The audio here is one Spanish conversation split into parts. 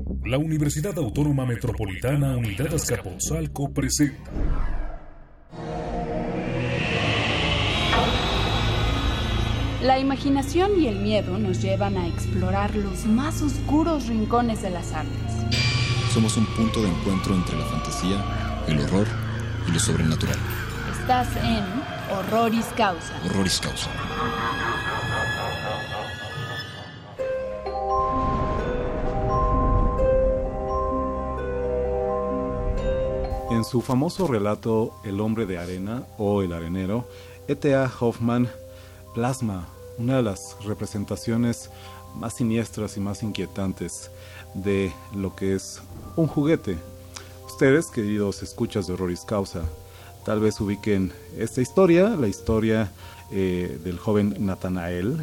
La Universidad Autónoma Metropolitana Unidad Azcapotzalco presenta La imaginación y el miedo nos llevan a explorar los más oscuros rincones de las artes. Somos un punto de encuentro entre la fantasía, el horror y lo sobrenatural. Estás en Horroris Causa. Horroris Causa. En su famoso relato El hombre de arena o El arenero, E.T.A. Hoffmann plasma una de las representaciones más siniestras y más inquietantes de lo que es un juguete. Ustedes, queridos escuchas de Horroris Causa, tal vez ubiquen esta historia, la historia del joven Nathanael,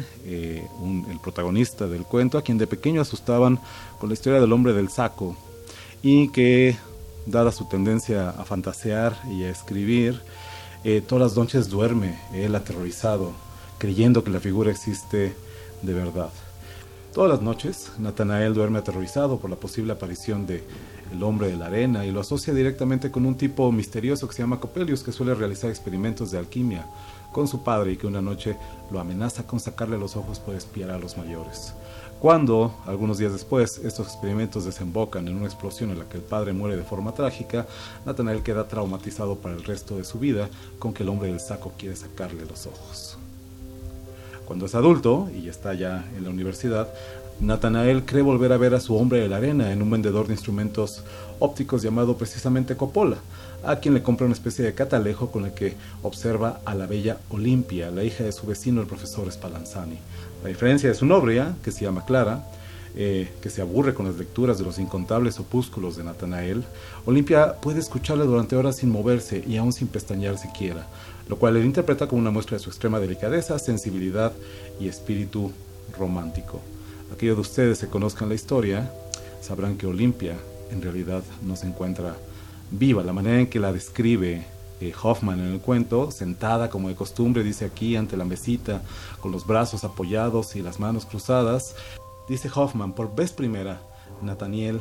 el protagonista del cuento, a quien de pequeño asustaban con la historia del hombre del saco, y que, dada su tendencia a fantasear y a escribir, todas las noches duerme él aterrorizado, creyendo que la figura existe de verdad. Todas las noches Nathanael duerme aterrorizado por la posible aparición de el hombre de la arena y lo asocia directamente con un tipo misterioso que se llama Coppelius, que suele realizar experimentos de alquimia con su padre y que una noche lo amenaza con sacarle los ojos por espiar a los mayores. Cuando, algunos días después, estos experimentos desembocan en una explosión en la que el padre muere de forma trágica, Nathanael queda traumatizado para el resto de su vida con que el hombre del saco quiere sacarle los ojos. Cuando es adulto y está ya en la universidad, Nathanael cree volver a ver a su hombre de la arena en un vendedor de instrumentos ópticos llamado precisamente Coppola, a quien le compra una especie de catalejo con el que observa a la bella Olimpia, la hija de su vecino el profesor Spallanzani. A diferencia de su novia, que se llama Clara, que se aburre con las lecturas de los incontables opúsculos de Nathanael, Olimpia puede escucharle durante horas sin moverse y aún sin pestañear siquiera, lo cual él interpreta como una muestra de su extrema delicadeza, sensibilidad y espíritu romántico. Aquellos de ustedes que conozcan la historia sabrán que Olimpia en realidad no se encuentra viva. La manera en que la describe Hoffmann en el cuento, sentada como de costumbre, dice aquí ante la mesita, con los brazos apoyados y las manos cruzadas, dice Hoffmann, por vez primera, Nathanael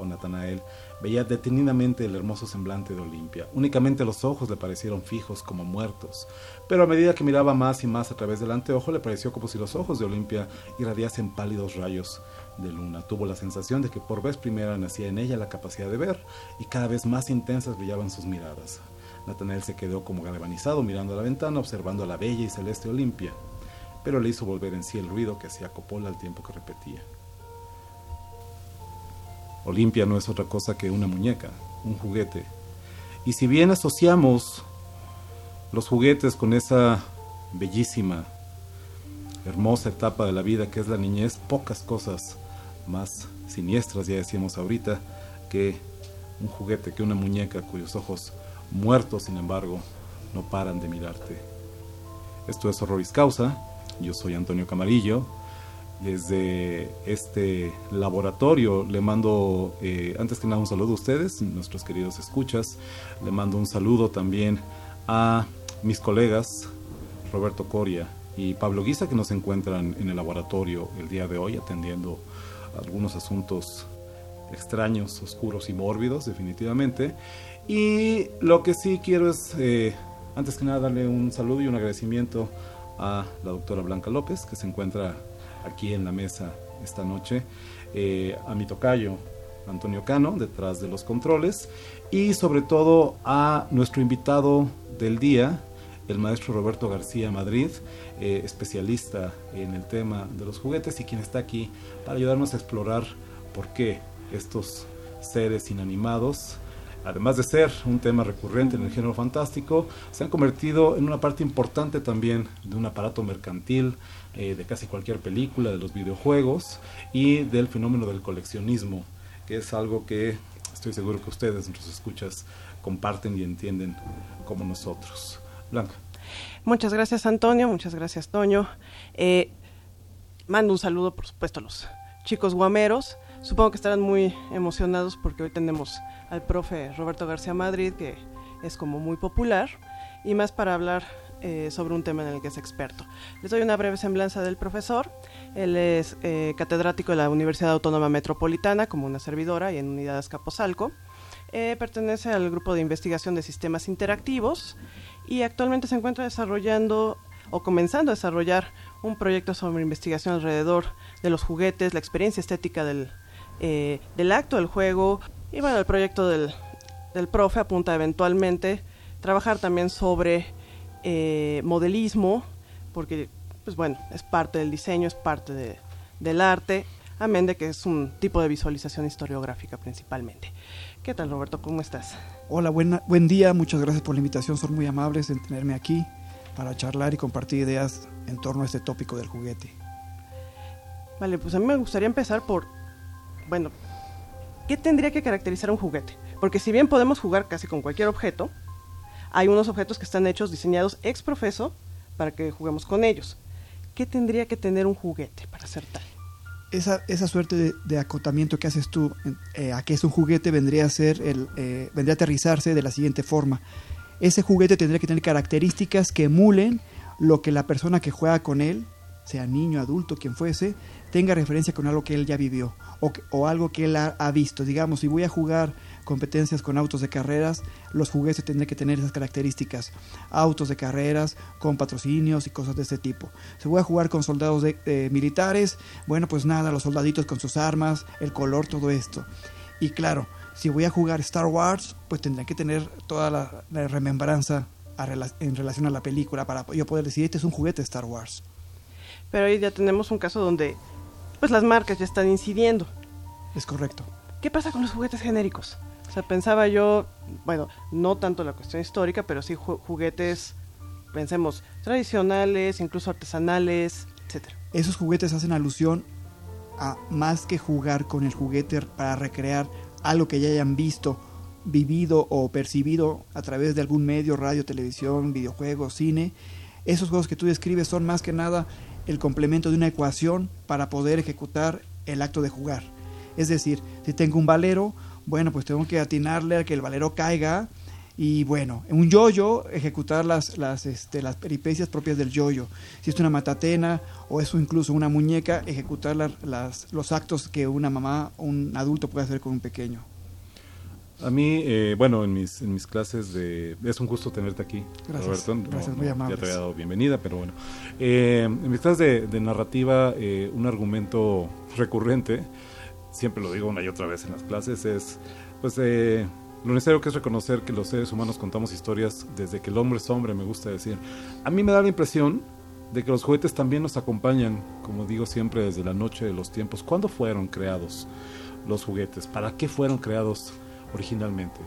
veía detenidamente el hermoso semblante de Olimpia. Únicamente los ojos le parecieron fijos como muertos, pero a medida que miraba más y más a través del anteojo, le pareció como si los ojos de Olimpia irradiasen pálidos rayos de luna. Tuvo la sensación de que por vez primera nacía en ella la capacidad de ver, y cada vez más intensas brillaban sus miradas. Nathanael se quedó como galvanizado mirando a la ventana, observando a la bella y celeste Olimpia, pero le hizo volver en sí el ruido que hacía Coppola al tiempo que repetía. Olimpia no es otra cosa que una muñeca, un juguete. Y si bien asociamos los juguetes con esa bellísima, hermosa etapa de la vida que es la niñez, pocas cosas más siniestras, ya decíamos ahorita, que un juguete, que una muñeca cuyos ojos muertos, sin embargo, no paran de mirarte. Esto es Horroris Causa. Yo soy Antonio Camarillo. Desde este laboratorio le mando, antes que nada, un saludo a ustedes, nuestros queridos escuchas. Le mando un saludo también a mis colegas Roberto Coria y Pablo Guisa, que nos encuentran en el laboratorio el día de hoy atendiendo algunos asuntos extraños, oscuros y mórbidos, definitivamente. Y lo que sí quiero es, antes que nada, darle un saludo y un agradecimiento a la doctora Blanca López, que se encuentra aquí en la mesa esta noche, a mi tocayo Antonio Cano, detrás de los controles, y sobre todo a nuestro invitado del día, el maestro Roberto García Madrid, especialista en el tema de los juguetes y quien está aquí para ayudarnos a explorar por qué estos seres inanimados, además de ser un tema recurrente en el género fantástico, se han convertido en una parte importante también de un aparato mercantil, de casi cualquier película, de los videojuegos y del fenómeno del coleccionismo, que es algo que estoy seguro que ustedes, nuestros escuchas, comparten y entienden como nosotros. Blanca. Muchas gracias, Antonio, muchas gracias, Toño. Mando un saludo, por supuesto, a los chicos guameros. Supongo que estarán muy emocionados porque hoy tenemos al profe Roberto García Madrid, que es como muy popular, y más para hablar sobre un tema en el que es experto. Les doy una breve semblanza del profesor. Él es catedrático de la Universidad Autónoma Metropolitana, como una servidora, y en Unidad Azcapotzalco. Pertenece al grupo de investigación de sistemas interactivos y actualmente se encuentra desarrollando o comenzando a desarrollar un proyecto sobre investigación alrededor de los juguetes, la experiencia estética del acto del juego. Y bueno, el proyecto del profe apunta eventualmente trabajar también sobre modelismo, porque pues bueno, es parte del diseño, es parte del arte, amén de que es un tipo de visualización historiográfica principalmente. ¿Qué tal, Roberto? ¿Cómo estás? Hola, buen día, muchas gracias por la invitación, son muy amables en tenerme aquí para charlar y compartir ideas en torno a este tópico del juguete. Vale, pues a mí me gustaría empezar por, bueno, ¿qué tendría que caracterizar un juguete? Porque si bien podemos jugar casi con cualquier objeto, hay unos objetos que están hechos, diseñados ex profeso para que juguemos con ellos. ¿Qué tendría que tener un juguete para ser tal? Esa suerte de acotamiento que haces tú a que es un juguete vendría a aterrizarse de la siguiente forma. Ese juguete tendría que tener características que emulen lo que la persona que juega con él, sea niño, adulto, quien fuese, tenga referencia con algo que él ya vivió o algo que él ha visto. Digamos, si voy a jugar competencias con autos de carreras, los juguetes tendrían que tener esas características. Autos de carreras con patrocinios y cosas de este tipo. Si voy a jugar con soldados militares, bueno, pues nada, los soldaditos con sus armas, el color, todo esto. Y claro, si voy a jugar Star Wars, pues tendría que tener toda la remembranza en relación a la película para yo poder decir, este es un juguete de Star Wars. Pero ahí ya tenemos un caso donde pues las marcas ya están incidiendo. Es correcto. ¿Qué pasa con los juguetes genéricos? O sea, pensaba yo, bueno, no tanto la cuestión histórica, pero sí juguetes, pensemos, tradicionales, incluso artesanales, etcétera. Esos juguetes hacen alusión a más que jugar con el juguete para recrear algo que ya hayan visto, vivido o percibido a través de algún medio, radio, televisión, videojuegos, cine. Esos juegos que tú describes son más que nada el complemento de una ecuación para poder ejecutar el acto de jugar. Es decir, si tengo un valero, bueno, pues tengo que atinarle a que el valero caiga y bueno, en un yo-yo ejecutar las peripecias propias del yo-yo. Si es una matatena o es incluso una muñeca, ejecutar los actos que una mamá o un adulto puede hacer con un pequeño. A mí, bueno, en mis clases es un gusto tenerte aquí, gracias, Roberto. Gracias, muy amables. Ya te había dado bienvenida, pero bueno. En mis clases de narrativa, un argumento recurrente, siempre lo digo una y otra vez en las clases, es pues lo necesario que es reconocer que los seres humanos contamos historias desde que el hombre es hombre, me gusta decir. A mí me da la impresión de que los juguetes también nos acompañan, como digo siempre, desde la noche de los tiempos. ¿Cuándo fueron creados los juguetes? ¿Para qué fueron creados originalmente?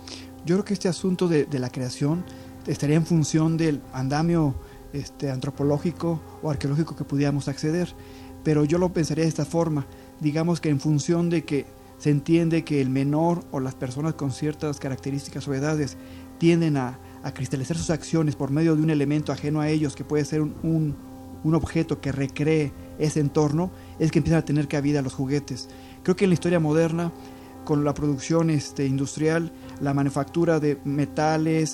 Yo creo que este asunto de la creación estaría en función del andamio antropológico o arqueológico que pudiéramos acceder, pero yo lo pensaría de esta forma. Digamos que en función de que se entiende que el menor o las personas con ciertas características o edades tienden a cristalizar sus acciones por medio de un elemento ajeno a ellos, que puede ser un objeto que recree ese entorno, es que empiezan a tener cabida los juguetes. Creo que en la historia moderna, con la producción industrial, la manufactura de metales,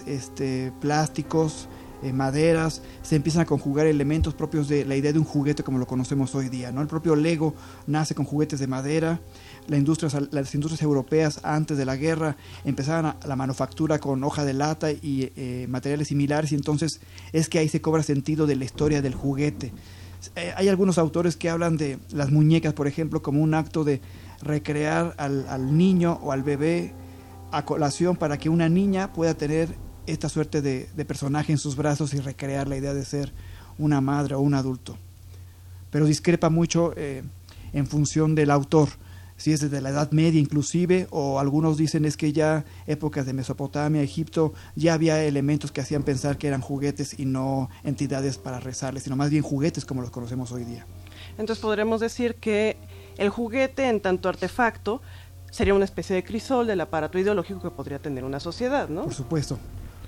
plásticos, maderas, se empiezan a conjugar elementos propios de la idea de un juguete como lo conocemos hoy día, ¿no? El propio Lego nace con juguetes de madera. Las industrias europeas antes de la guerra empezaban la manufactura con hoja de lata y materiales similares, y entonces es que ahí se cobra sentido de la historia del juguete. Hay algunos autores que hablan de las muñecas, por ejemplo, como un acto de recrear al niño o al bebé a colación para que una niña pueda tener esta suerte de personaje en sus brazos y recrear la idea de ser una madre o un adulto. Pero discrepa mucho en función del autor, si es desde la Edad Media inclusive, o algunos dicen es que ya épocas de Mesopotamia, Egipto, ya había elementos que hacían pensar que eran juguetes y no entidades para rezarles, sino más bien juguetes como los conocemos hoy día. Entonces podremos decir que el juguete, en tanto artefacto, sería una especie de crisol del aparato ideológico que podría tener una sociedad, ¿no? Por supuesto,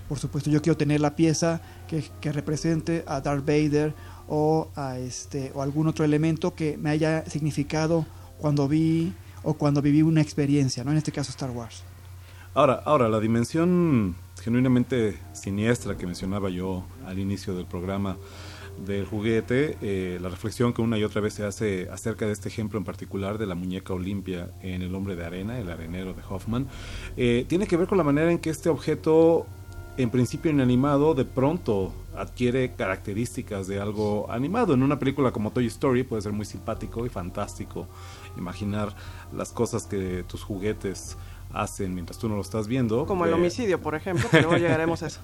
yo quiero tener la pieza que represente a Darth Vader o algún otro elemento que me haya significado cuando vi o cuando viví una experiencia, ¿no? En este caso Star Wars. Ahora, la dimensión genuinamente siniestra que mencionaba yo al inicio del programa del juguete, la reflexión que una y otra vez se hace acerca de este ejemplo en particular de la muñeca Olimpia en El hombre de arena, el arenero de Hoffman, tiene que ver con la manera en que este objeto, en principio inanimado, de pronto adquiere características de algo animado. En una película como Toy Story puede ser muy simpático y fantástico imaginar las cosas que tus juguetes hacen mientras tú no lo estás viendo. Como el homicidio, por ejemplo, que luego llegaremos a eso.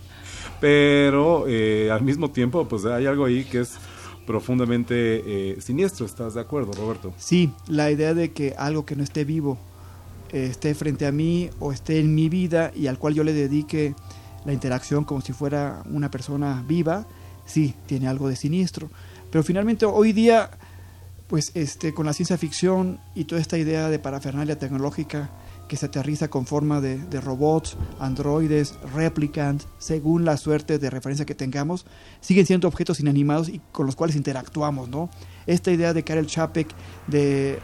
Pero al mismo tiempo, pues hay algo ahí que es profundamente siniestro. ¿Estás de acuerdo, Roberto? Sí, la idea de que algo que no esté vivo esté frente a mí o esté en mi vida y al cual yo le dedique la interacción como si fuera una persona viva, sí, tiene algo de siniestro. Pero finalmente hoy día, pues con la ciencia ficción y toda esta idea de parafernalia tecnológica que se aterriza con forma de robots, androides, replicants, según la suerte de referencia que tengamos, siguen siendo objetos inanimados y con los cuales interactuamos, ¿no? Esta idea de Karel Čapek de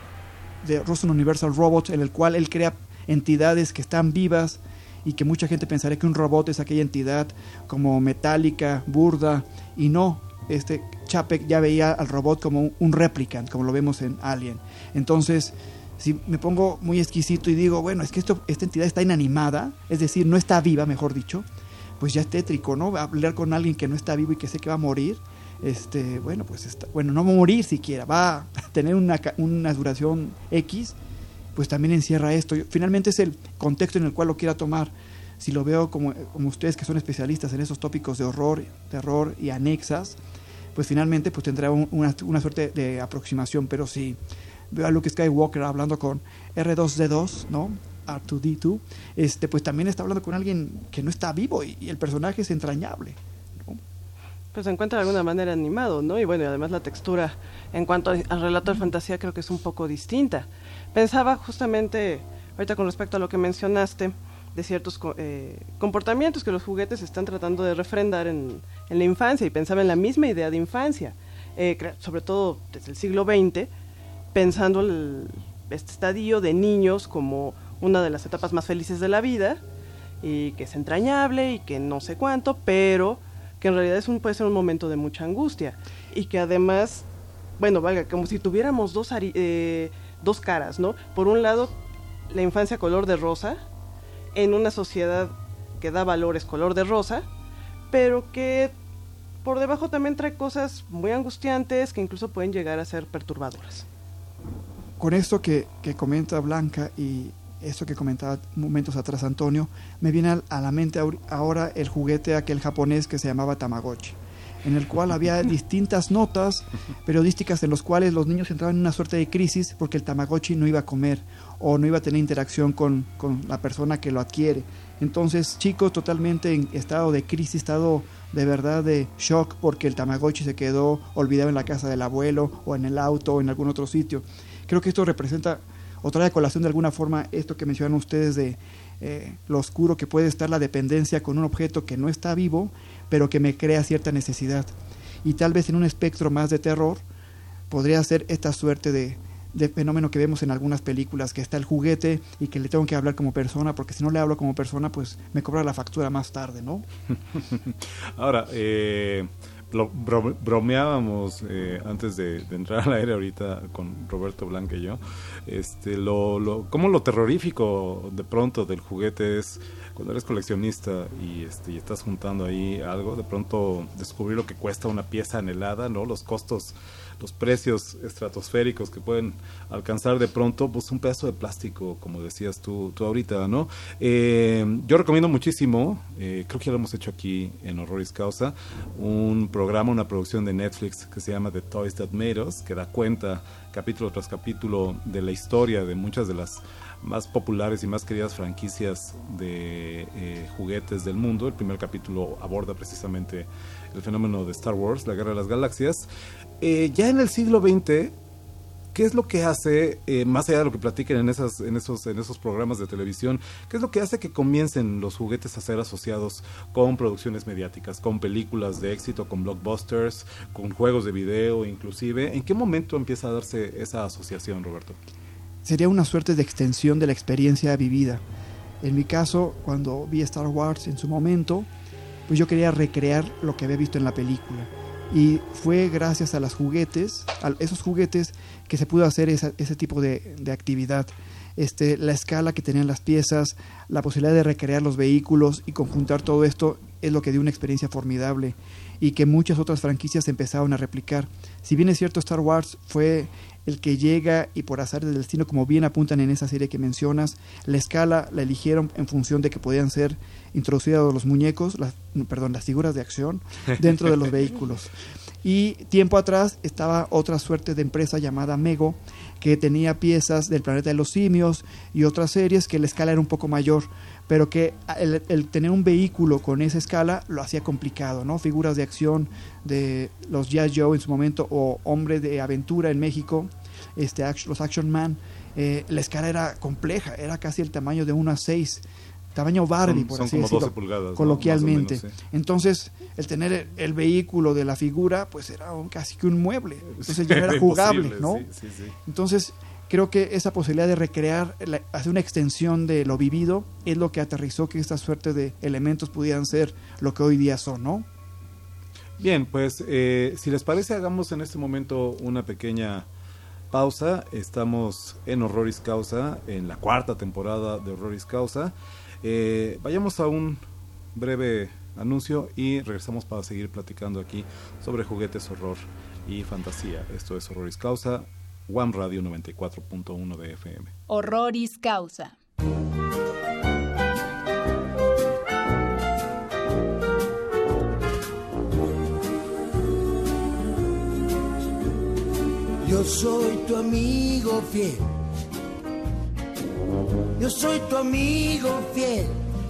Rosen Universal Robots, en el cual él crea entidades que están vivas y que mucha gente pensaría que un robot es aquella entidad como metálica, burda, y no, Čapek ya veía al robot como un replicant, como lo vemos en Alien. Entonces, si me pongo muy exquisito y digo, bueno, es que esta entidad está inanimada, es decir, no está viva, mejor dicho, pues ya es tétrico, ¿no? Hablar con alguien que no está vivo y que sé que va a morir, bueno, pues no va a morir siquiera, va a tener una duración X, pues también encierra esto. Finalmente es el contexto en el cual lo quiera tomar. Si lo veo como ustedes que son especialistas en esos tópicos de horror, terror y anexas, pues finalmente pues tendrá una suerte de aproximación. Pero si veo a Luke Skywalker hablando con R2D2, ¿no? R2D2, pues también está hablando con alguien que no está vivo y el personaje es entrañable, ¿no? Pues se encuentra de alguna manera animado, ¿no? Y bueno, y además la textura en cuanto al relato de fantasía creo que es un poco distinta. Pensaba justamente, ahorita con respecto a lo que mencionaste, de ciertos comportamientos que los juguetes están tratando de refrendar en la infancia, y pensaba en la misma idea de infancia, sobre todo desde el siglo XX, pensando este estadio de niños como una de las etapas más felices de la vida, y que es entrañable, y que no sé cuánto, pero que en realidad puede ser un momento de mucha angustia, y que además, bueno, valga, como si tuviéramos dos caras, ¿no? Por un lado, la infancia color de rosa, en una sociedad que da valores color de rosa, pero que por debajo también trae cosas muy angustiantes que incluso pueden llegar a ser perturbadoras. Con esto que comenta Blanca y esto que comentaba momentos atrás Antonio, me viene a la mente ahora el juguete aquel japonés que se llamaba Tamagotchi, en el cual había distintas notas periodísticas en los cuales los niños entraban en una suerte de crisis porque el Tamagotchi no iba a comer o no iba a tener interacción con la persona que lo adquiere. Entonces, chicos totalmente en estado de crisis, estado de verdad de shock porque el Tamagotchi se quedó olvidado en la casa del abuelo o en el auto o en algún otro sitio. Creo que esto representa o trae a colación de alguna forma esto que mencionan ustedes de lo oscuro que puede estar la dependencia con un objeto que no está vivo, pero que me crea cierta necesidad. Y tal vez en un espectro más de terror podría ser esta suerte de fenómeno que vemos en algunas películas, que está el juguete y que le tengo que hablar como persona, porque si no le hablo como persona, pues me cobra la factura más tarde, ¿no? Ahora, bromeábamos antes de entrar al aire ahorita con Roberto Blanca y yo, cómo lo terrorífico de pronto del juguete es cuando eres coleccionista y estás juntando ahí algo, de pronto descubrir lo que cuesta una pieza anhelada, ¿no? Los costos, los precios estratosféricos que pueden alcanzar de pronto, pues un pedazo de plástico, como decías tú ahorita, ¿no? Yo recomiendo muchísimo, creo que ya lo hemos hecho aquí en Horroris Causa, un programa, una producción de Netflix que se llama The Toys That Made Us, que da cuenta capítulo tras capítulo de la historia de muchas de las más populares y más queridas franquicias de juguetes del mundo. El primer capítulo aborda precisamente el fenómeno de Star Wars, la Guerra de las Galaxias. Ya en el siglo XX, ¿qué es lo que hace, más allá de lo que platiquen en esos programas de televisión, qué es lo que hace que comiencen los juguetes a ser asociados con producciones mediáticas, con películas de éxito, con blockbusters, con juegos de video inclusive? ¿En qué momento empieza a darse esa asociación, Roberto? Sería una suerte de extensión de la experiencia vivida. En mi caso, cuando vi Star Wars en su momento, pues yo quería recrear lo que había visto en la película. Y fue gracias a esos juguetes, que se pudo hacer ese tipo de actividad. La escala que tenían las piezas, la posibilidad de recrear los vehículos y conjuntar todo esto es lo que dio una experiencia formidable y que muchas otras franquicias empezaron a replicar. Si bien es cierto, Star Wars fue el que llega y por azar del destino, como bien apuntan en esa serie que mencionas, la escala la eligieron en función de que podían ser introducidos los muñecos, las figuras de acción dentro de los vehículos. Y tiempo atrás estaba otra suerte de empresa llamada Mego, que tenía piezas del Planeta de los Simios y otras series que la escala era un poco mayor, pero que el tener un vehículo con esa escala lo hacía complicado, ¿no? Figuras de acción de los G.I. Joe en su momento, o Hombre de Aventura en México, los Action Man, la escala era compleja, era casi el tamaño de 1:6, tamaño Barbie, por así decirlo, como 12 pulgadas, coloquialmente, ¿no? Más o menos, sí. Entonces, el tener el vehículo de la figura, pues era casi que un mueble, entonces ya no era jugable, ¿no? Sí. Entonces, creo que esa posibilidad de recrear, hacer una extensión de lo vivido, es lo que aterrizó que esta suerte de elementos pudieran ser lo que hoy día son, ¿no? Bien, pues si les parece, hagamos en este momento una pequeña pausa. Estamos en Horroris Causa, en la 4ª temporada de Horroris Causa. Vayamos a un breve anuncio y regresamos para seguir platicando aquí sobre juguetes, horror y fantasía. Esto es Horroris Causa, WAM Radio 94.1 de FM. Horroris Causa. Yo soy tu amigo fiel. Yo soy tu amigo fiel.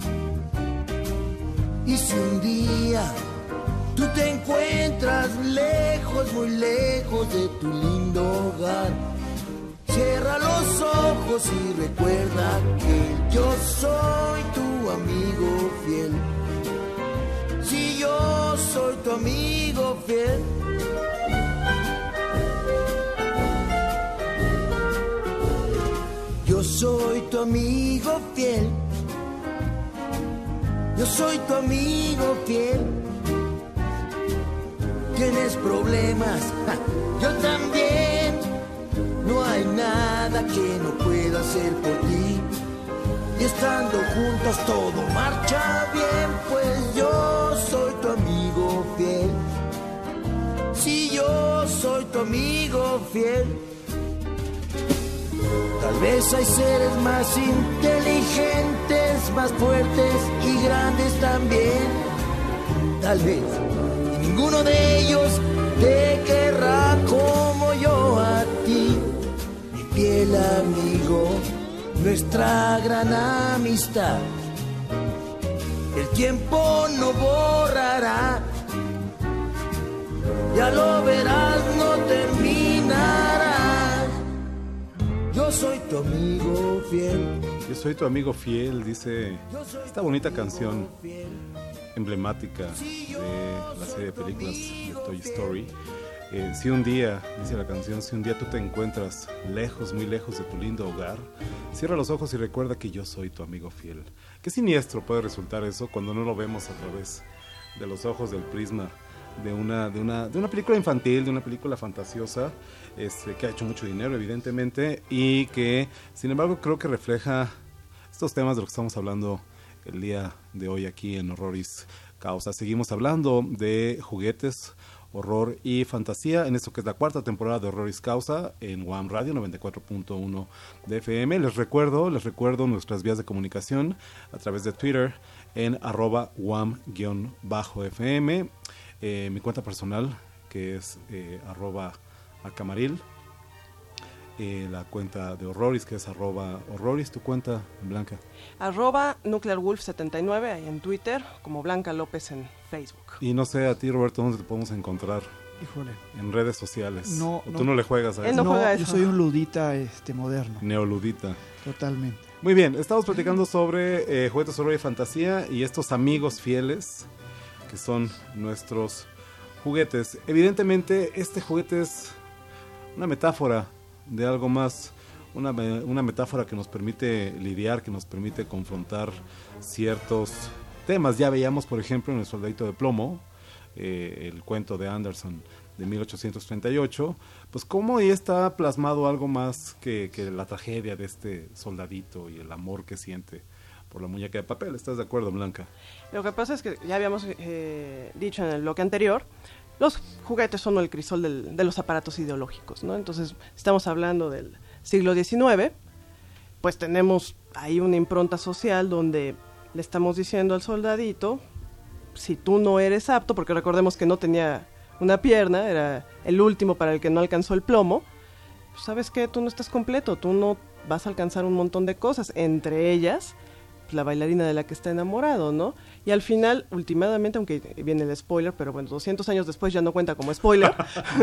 Y si un día tú te encuentras lejos, muy lejos de tu lindo hogar, cierra los ojos y recuerda que yo soy tu amigo fiel. Si yo soy tu amigo fiel. Yo soy tu amigo fiel. Yo soy tu amigo fiel. Tienes problemas, yo también. No hay nada que no pueda hacer por ti. Y estando juntos todo marcha bien, pues yo soy tu amigo fiel. Si yo soy tu amigo fiel. Tal vez hay seres más inteligentes, más fuertes y grandes también. Tal vez y ninguno de ellos te querrá como yo a ti, mi fiel amigo, nuestra gran amistad. El tiempo no borrará, ya lo verás, no terminará. Yo soy tu amigo fiel. Yo soy tu amigo fiel, dice esta bonita canción emblemática de la serie de películas de Toy Story. Si un día, dice la canción, si un día tú te encuentras lejos, muy lejos de tu lindo hogar, cierra los ojos y recuerda que yo soy tu amigo fiel. Qué siniestro puede resultar eso cuando no lo vemos a través de los ojos del prisma de una película infantil, de una película fantasiosa, que ha hecho mucho dinero evidentemente, y que sin embargo creo que refleja estos temas de los que estamos hablando el día de hoy aquí en Horroris Causa. Seguimos hablando de juguetes, horror y fantasía en esto que es la 4ª temporada de Horroris Causa en WAM Radio 94.1 de FM. Les recuerdo nuestras vías de comunicación a través de Twitter en @WAM_FM. Mi cuenta personal, que es @acamaril, la cuenta de Horroris, que es @Horroris. ¿Tu cuenta, Blanca? @NuclearWolf79 ahí en Twitter, como Blanca López en Facebook. Y no sé a ti, Roberto, ¿dónde te podemos encontrar? Híjole. En redes sociales. No, ¿Tú no le juegas a eso? No, yo soy un ludita moderno. Neoludita. Totalmente. Muy bien, estamos platicando sobre juguetes, horror y fantasía y estos amigos fieles que son nuestros juguetes. Evidentemente, este juguete es una metáfora de algo más una metáfora que nos permite lidiar, que nos permite confrontar ciertos temas. Ya veíamos, por ejemplo, en El Soldadito de Plomo, el cuento de Anderson de 1838, pues cómo ahí está plasmado algo más que la tragedia de este soldadito y el amor que siente por la muñeca de papel. ¿Estás de acuerdo, Blanca? Lo que pasa es que ya habíamos dicho en el bloque anterior, los juguetes son el crisol de los aparatos ideológicos, ¿no? Entonces, estamos hablando del siglo XIX, pues tenemos ahí una impronta social donde le estamos diciendo al soldadito, si tú no eres apto, porque recordemos que no tenía una pierna, era el último para el que no alcanzó el plomo, pues, ¿sabes qué? Tú no estás completo, tú no vas a alcanzar un montón de cosas, entre ellas pues, la bailarina de la que está enamorado, ¿no? Y al final, últimamente, aunque viene el spoiler, pero bueno, 200 años después ya no cuenta como spoiler,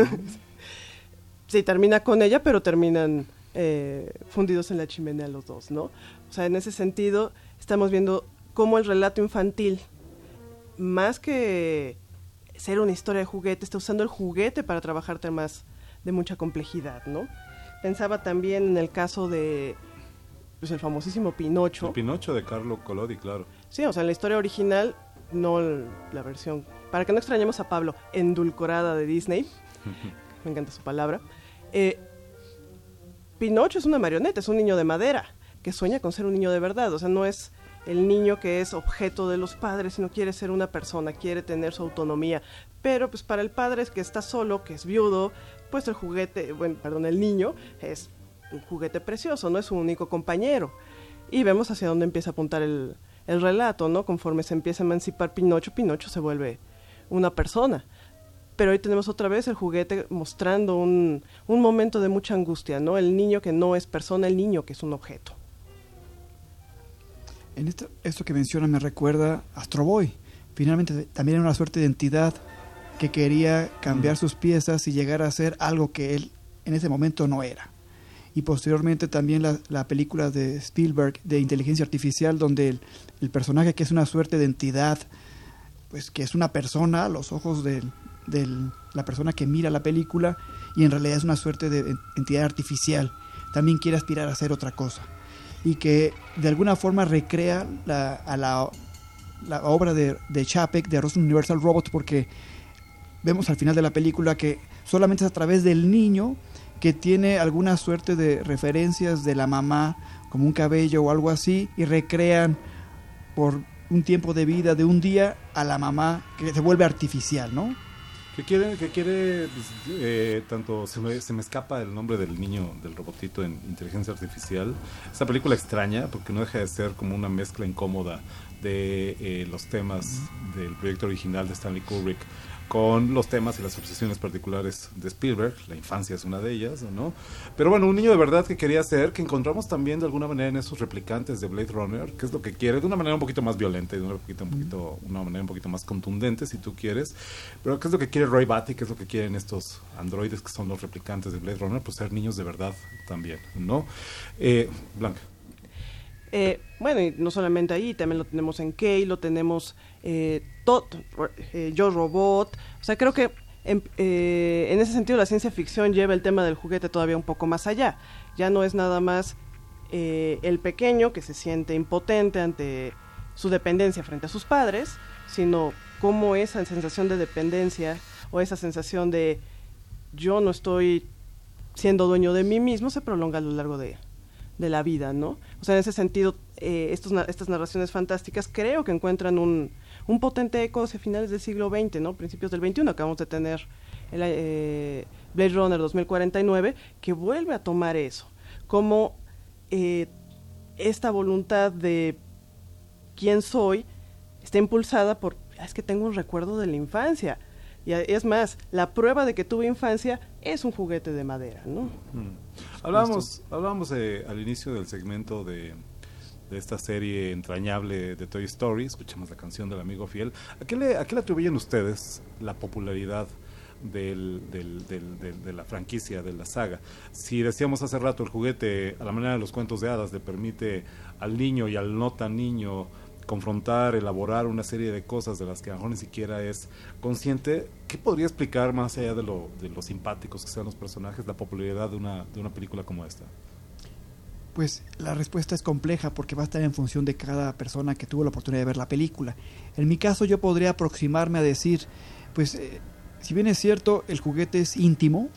sí, termina con ella, pero terminan fundidos en la chimenea los dos, ¿no? O sea, en ese sentido, estamos viendo cómo el relato infantil, más que ser una historia de juguete, está usando el juguete para trabajar temas de mucha complejidad, ¿no? Pensaba también en el caso de pues, el famosísimo Pinocho. El Pinocho de Carlo Collodi, claro. Sí, o sea, en la historia original, no la versión, para que no extrañemos a Pablo, endulcorada de Disney, me encanta su palabra, Pinocho es una marioneta, es un niño de madera, que sueña con ser un niño de verdad, o sea, no es el niño que es objeto de los padres, sino quiere ser una persona, quiere tener su autonomía, pero pues para el padre es que está solo, que es viudo, pues el niño es un juguete precioso, no es su único compañero, y vemos hacia dónde empieza a apuntar el relato, ¿no? Conforme se empieza a emancipar Pinocho se vuelve una persona, pero hoy tenemos otra vez el juguete mostrando un momento de mucha angustia, ¿no? El niño que no es persona, el niño que es un objeto. En esto que menciona me recuerda a Astro Boy. Finalmente también era una suerte de entidad que quería cambiar sus piezas y llegar a ser algo que él en ese momento no era. Y posteriormente también la película de Spielberg de inteligencia artificial, donde el personaje que es una suerte de entidad, pues que es una persona a los ojos de la persona que mira la película, y en realidad es una suerte de entidad artificial, también quiere aspirar a ser otra cosa, y que de alguna forma recrea la obra de Chapek, de Roswell Universal Robots, porque vemos al final de la película que solamente es a través del niño que tiene alguna suerte de referencias de la mamá, como un cabello o algo así, y recrean por un tiempo de vida de un día a la mamá, que se vuelve artificial, ¿no? Que quiere tanto se me escapa el nombre del niño, del robotito en inteligencia artificial. Esta película extraña porque no deja de ser como una mezcla incómoda de los temas del proyecto original de Stanley Kubrick con los temas y las obsesiones particulares de Spielberg. La infancia es una de ellas, ¿no? Pero bueno, un niño de verdad que quería ser, que encontramos también de alguna manera en esos replicantes de Blade Runner, que es lo que quiere, de una manera un poquito más violenta, de una manera un poquito más contundente, si tú quieres, pero qué es lo que quiere Roy Batty, qué es lo que quieren estos androides que son los replicantes de Blade Runner, pues ser niños de verdad también, ¿no? Blanca. Bueno, y no solamente ahí, también lo tenemos en Kay, lo tenemos Yo Robot, o sea, creo que en ese sentido la ciencia ficción lleva el tema del juguete todavía un poco más allá, ya no es nada más el pequeño que se siente impotente ante su dependencia frente a sus padres, sino cómo esa sensación de dependencia o esa sensación de yo no estoy siendo dueño de mí mismo se prolonga a lo largo de la vida, ¿no? O sea, en ese sentido, estas narraciones fantásticas creo que encuentran un potente eco hacia finales del siglo XX, ¿no? Principios del XXI, acabamos de tener el Blade Runner 2049, que vuelve a tomar eso, como esta voluntad de quién soy está impulsada por, es que tengo un recuerdo de la infancia, y es más, la prueba de que tuve infancia es un juguete de madera, ¿no? Hablábamos al inicio del segmento de esta serie entrañable de Toy Story, escuchamos la canción del amigo fiel. ¿A qué le atribuyen ustedes la popularidad de la franquicia, de la saga? Si decíamos hace rato, el juguete, a la manera de los cuentos de hadas, le permite al niño y al no tan niño confrontar, elaborar una serie de cosas de las que a lo mejor ni siquiera es consciente. ¿Qué podría explicar, más allá de lo simpáticos que sean los personajes, la popularidad de una película como esta? Pues la respuesta es compleja porque va a estar en función de cada persona que tuvo la oportunidad de ver la película. En mi caso yo podría aproximarme a decir, pues si bien es cierto el juguete es íntimo,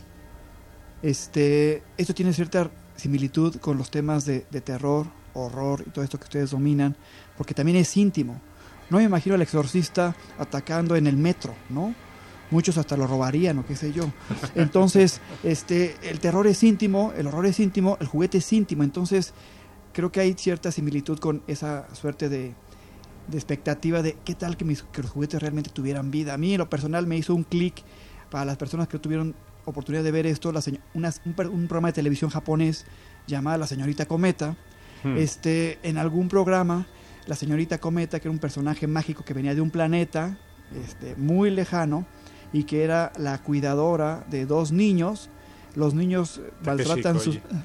esto tiene cierta similitud con los temas de terror, horror y todo esto que ustedes dominan, porque también es íntimo. No me imagino al exorcista atacando en el metro, ¿no? Muchos hasta lo robarían o qué sé yo. Entonces, el terror es íntimo, el horror es íntimo, el juguete es íntimo. Entonces, creo que hay cierta similitud con esa suerte de expectativa de qué tal que los juguetes realmente tuvieran vida. A mí, en lo personal, me hizo un clic para las personas que tuvieron oportunidad de ver esto, un programa de televisión japonés llamado La Señorita Cometa. En algún programa, la Señorita Cometa, que era un personaje mágico que venía de un planeta muy lejano, y que era la cuidadora de 2 niños. Los niños maltratan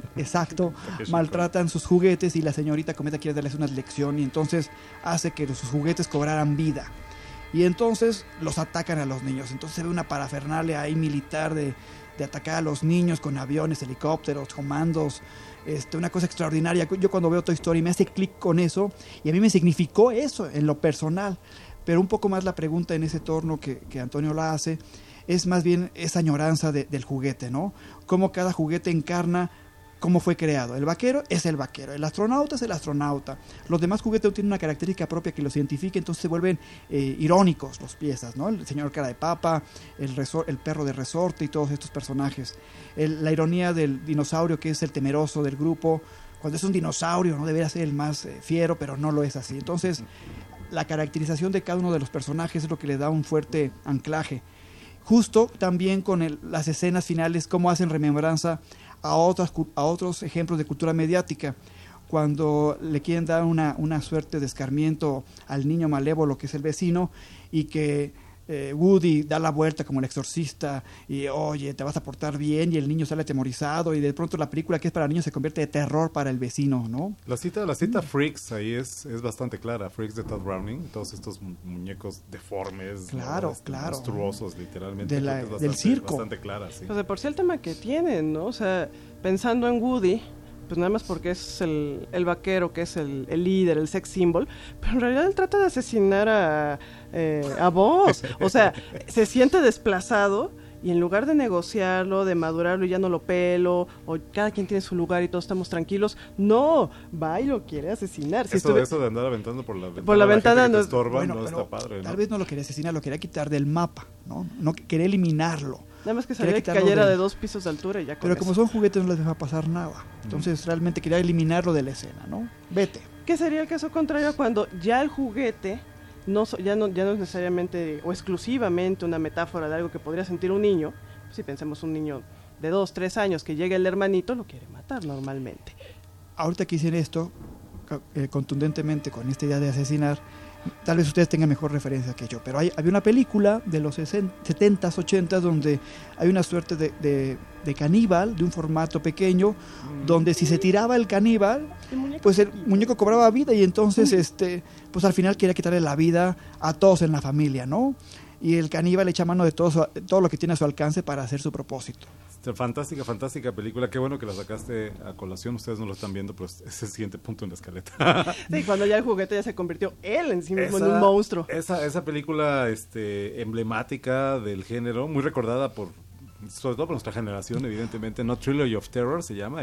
maltratan sus juguetes, y la señorita Cometa quiere darles una lección, y entonces hace que sus juguetes cobraran vida. Y entonces los atacan a los niños. Entonces se ve una parafernalia ahí militar de atacar a los niños con aviones, helicópteros, comandos. Una cosa extraordinaria. Yo cuando veo Toy Story me hace clic con eso, y a mí me significó eso en lo personal. Pero un poco más la pregunta en ese torno que Antonio la hace, es más bien esa añoranza del juguete, ¿no? Cómo cada juguete encarna cómo fue creado. El vaquero es el vaquero, el astronauta es el astronauta. Los demás juguetes tienen una característica propia que los identifica, entonces se vuelven irónicos los piezas, ¿no? El señor cara de papa, el perro de resorte y todos estos personajes. La ironía del dinosaurio, que es el temeroso del grupo. Cuando es un dinosaurio, ¿no? Debería ser el más fiero, pero no lo es así. Entonces, la caracterización de cada uno de los personajes es lo que le da un fuerte anclaje. Justo también con las escenas finales, cómo hacen remembranza a otros ejemplos de cultura mediática. Cuando le quieren dar una suerte de escarmiento al niño malévolo que es el vecino, y que Woody da la vuelta como el exorcista y oye, te vas a portar bien, y el niño sale atemorizado, y de pronto la película que es para niños se convierte de terror para el vecino, ¿no? La cita Freaks ahí es bastante clara. Freaks de Todd Browning, todos estos muñecos deformes, claro, ¿no? Monstruosos, literalmente. Del circo. Bastante clara, sí. Pues de por sí el tema que tienen, ¿no? O sea, pensando en Woody, pues nada más porque es el vaquero, que es el líder, el sex symbol, pero en realidad él trata de asesinar a Buzz. O sea, se siente desplazado, y en lugar de negociarlo, de madurarlo y ya no lo pelo, o cada quien tiene su lugar y todos estamos tranquilos, no, va y lo quiere asesinar. Eso de andar aventando por la ventana no estorba, bueno, no está padre, ¿no? Tal vez no lo quería asesinar, lo quería quitar del mapa, no quería eliminarlo. Nada más que sabía que cayera de 2 pisos de altura y ya con Pero eso. como son juguetes no les va a pasar nada. Entonces realmente quería eliminarlo de la escena, ¿no? Vete. ¿Qué sería el caso contrario cuando ya el juguete ya no es necesariamente o exclusivamente una metáfora de algo que podría sentir un niño? Si pensemos un niño de 2, 3 años que llega el hermanito, lo quiere matar normalmente. Ahorita que hicieron esto contundentemente con esta idea de asesinar, tal vez ustedes tengan mejor referencia que yo, pero había una película de los 70s, 80s donde hay una suerte de caníbal de un formato pequeño, donde si se tiraba el caníbal, pues el muñeco cobraba vida, y entonces pues al final quería quitarle la vida a todos en la familia, ¿no? Y el caníbal echa mano de todo lo que tiene a su alcance para hacer su propósito. Fantástica película. Qué bueno que la sacaste a colación. Ustedes no lo están viendo, pero es el siguiente punto en la escaleta. Sí, cuando ya el juguete ya se convirtió él en sí mismo en un monstruo. Esa película emblemática del género, muy recordada sobre todo por nuestra generación, evidentemente, ¿no? Trilogy of Terror se llama, de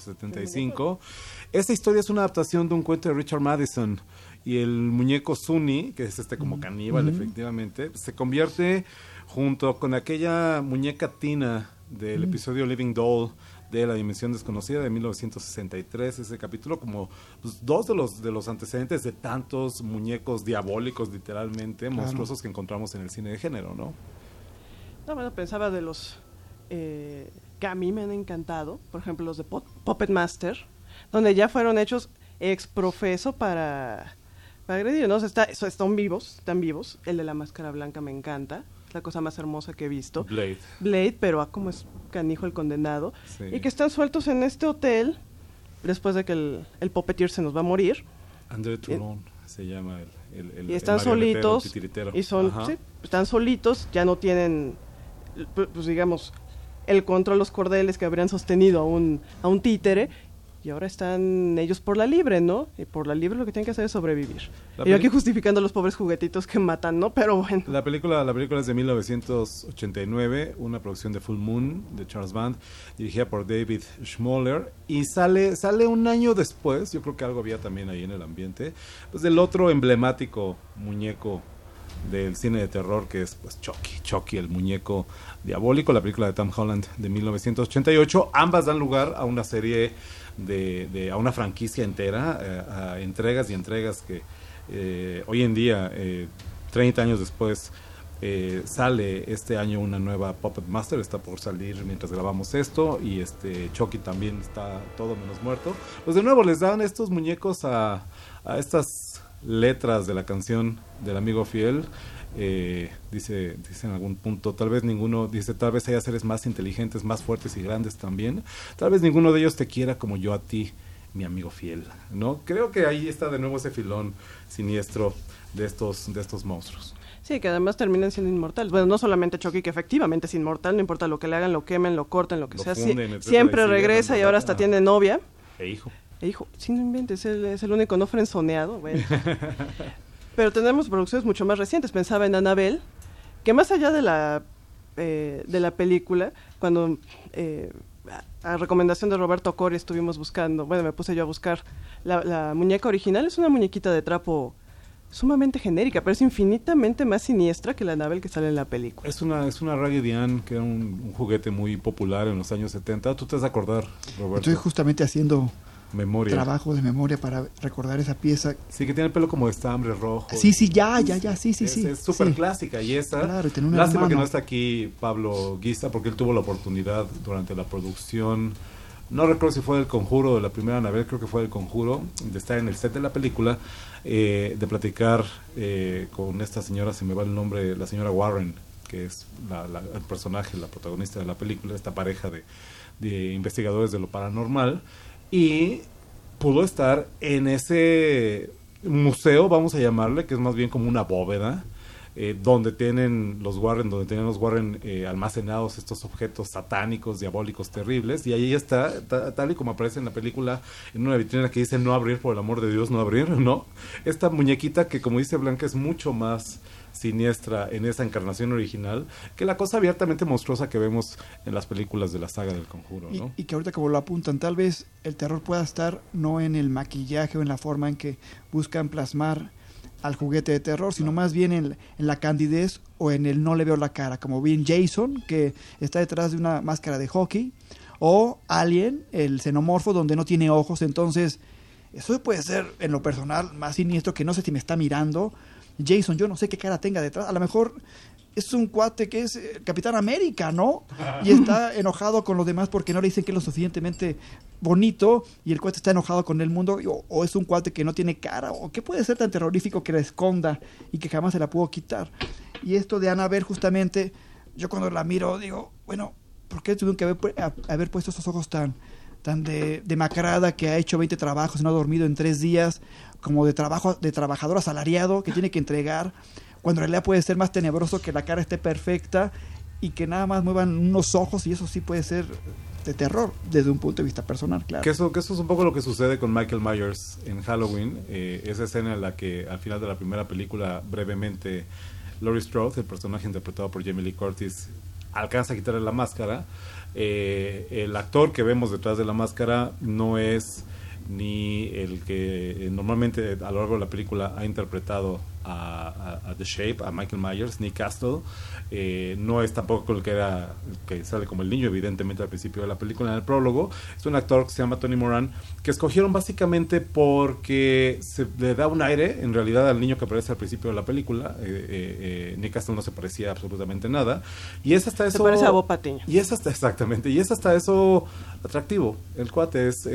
1975. Esta historia es una adaptación de un cuento de Richard Madison, y el muñeco Sunny, que es como caníbal, efectivamente, se convierte junto con aquella muñeca Tina del episodio Living Doll de La Dimensión Desconocida de 1963, ese capítulo, como pues, 2 de los antecedentes de tantos muñecos diabólicos, literalmente, monstruosos que encontramos en el cine de género, ¿no? No, bueno, pensaba de los que a mí me han encantado, por ejemplo los de Puppet Master, donde ya fueron hechos ex profeso para agredir, ¿no? O sea, están vivos, el de la máscara blanca me encanta, es la cosa más hermosa que he visto. Blade, pero como es canijo el condenado, sí. Y que están sueltos en este hotel, después de que el puppeteer se nos va a morir. André Touron se llama y están solitos, y están solitos, ya no tienen, pues digamos, el control, los cordeles que habrían sostenido a un títere, y ahora están ellos por la libre, ¿no? Y por la libre lo que tienen que hacer es sobrevivir. Y yo aquí justificando a los pobres juguetitos que matan, ¿no? Pero bueno. La película es de 1989, una producción de Full Moon, de Charles Band, dirigida por David Schmoller, y sale un año después, yo creo que algo había también ahí en el ambiente, pues del otro emblemático muñeco del cine de terror, que es pues Chucky, el muñeco diabólico, la película de Tom Holland de 1988. Ambas dan lugar a una serie a una franquicia entera, a entregas y entregas que hoy en día, 30 años después, sale este año una nueva Puppet Master, está por salir mientras grabamos esto, y Chucky también está todo menos muerto. Pues de nuevo les dan estos muñecos a estas letras de la canción del amigo fiel. Dice en algún punto, tal vez haya seres más inteligentes, más fuertes y grandes también, tal vez ninguno de ellos te quiera como yo a ti, mi amigo fiel, ¿no? Creo que ahí está de nuevo ese filón siniestro de estos monstruos. Sí, que además terminan siendo inmortales. Bueno, no solamente Chucky, que efectivamente es inmortal, no importa lo que le hagan, lo quemen, lo corten, lo que sea, funden, siempre regresa y ahora hasta tiene novia. Hijo, sí, no inventes, es el único no frenzoneado, bueno. Pero tenemos producciones mucho más recientes. Pensaba en Annabelle, que más allá de la película, cuando a recomendación de Roberto Cori estuvimos buscando, bueno, me puse yo a buscar la muñeca original, es una muñequita de trapo sumamente genérica, pero es infinitamente más siniestra que la Annabelle que sale en la película. Es una Raggedy Ann, que era un juguete muy popular en los años 70. ¿Tú te has de acordar, Roberto? Estoy justamente haciendo trabajo de memoria para recordar esa pieza. Sí, que tiene el pelo como de estambre rojo. Sí, sí, ya, sí. Es súper clásica, y esa, claro, tiene una lástima hermano. que no está aquí Pablo Guista, porque él tuvo la oportunidad durante la producción, no recuerdo si fue del Conjuro, de la primera Annabelle, creo que fue del Conjuro, de estar en el set de la película, de platicar con esta señora, se me va el nombre, la señora Warren, que es el personaje, la protagonista de la película, esta pareja de investigadores de lo paranormal, y pudo estar en ese museo, vamos a llamarle, que es más bien como una bóveda, donde tienen los Warren almacenados estos objetos satánicos, diabólicos, terribles, y ahí está, tal y como aparece en la película, en una vitrina que dice no abrir, por el amor de Dios, no abrir, ¿no? Esta muñequita que, como dice Blanca, es mucho más siniestra en esa encarnación original que la cosa abiertamente monstruosa que vemos en las películas de la saga del Conjuro, ¿no? Y que ahorita, como lo apuntan, tal vez el terror pueda estar no en el maquillaje o en la forma en que buscan plasmar al juguete de terror, sino más bien en la candidez o en el no le veo la cara, como bien Jason, que está detrás de una máscara de hockey, o Alien, el xenomorfo, donde no tiene ojos. Entonces eso puede ser, en lo personal, más siniestro, que no sé si me está mirando Jason, yo no sé qué cara tenga detrás, a lo mejor es un cuate que es el Capitán América, ¿no? Y está enojado con los demás porque no le dicen que es lo suficientemente bonito, y el cuate está enojado con el mundo, o es un cuate que no tiene cara, o qué puede ser tan terrorífico que la esconda y que jamás se la pudo quitar. Y esto de Annabelle, justamente, yo cuando la miro digo, bueno, ¿por qué tuvieron que haber puesto esos ojos tan demacrada, que ha hecho 20 trabajos y no ha dormido en 3 días, como de trabajador asalariado que tiene que entregar, cuando en realidad puede ser más tenebroso que la cara esté perfecta y que nada más muevan unos ojos, y eso sí puede ser de terror desde un punto de vista personal, claro. Que eso es un poco lo que sucede con Michael Myers en Halloween, esa escena en la que al final de la primera película, brevemente, Laurie Strode, el personaje interpretado por Jamie Lee Curtis, alcanza a quitarle la máscara. El actor que vemos detrás de la máscara no es ni el que normalmente a lo largo de la película ha interpretado a The Shape, a Michael Myers, Nick Castle, no es tampoco el que sale como el niño, evidentemente, al principio de la película. En el prólogo es un actor que se llama Tony Moran, que escogieron básicamente porque se le da un aire en realidad al niño que aparece al principio de la película. Nick Castle no se parecía absolutamente nada, y es hasta eso, se parece a Bob Patiño, y es hasta, exactamente, y es hasta eso atractivo. El cuate es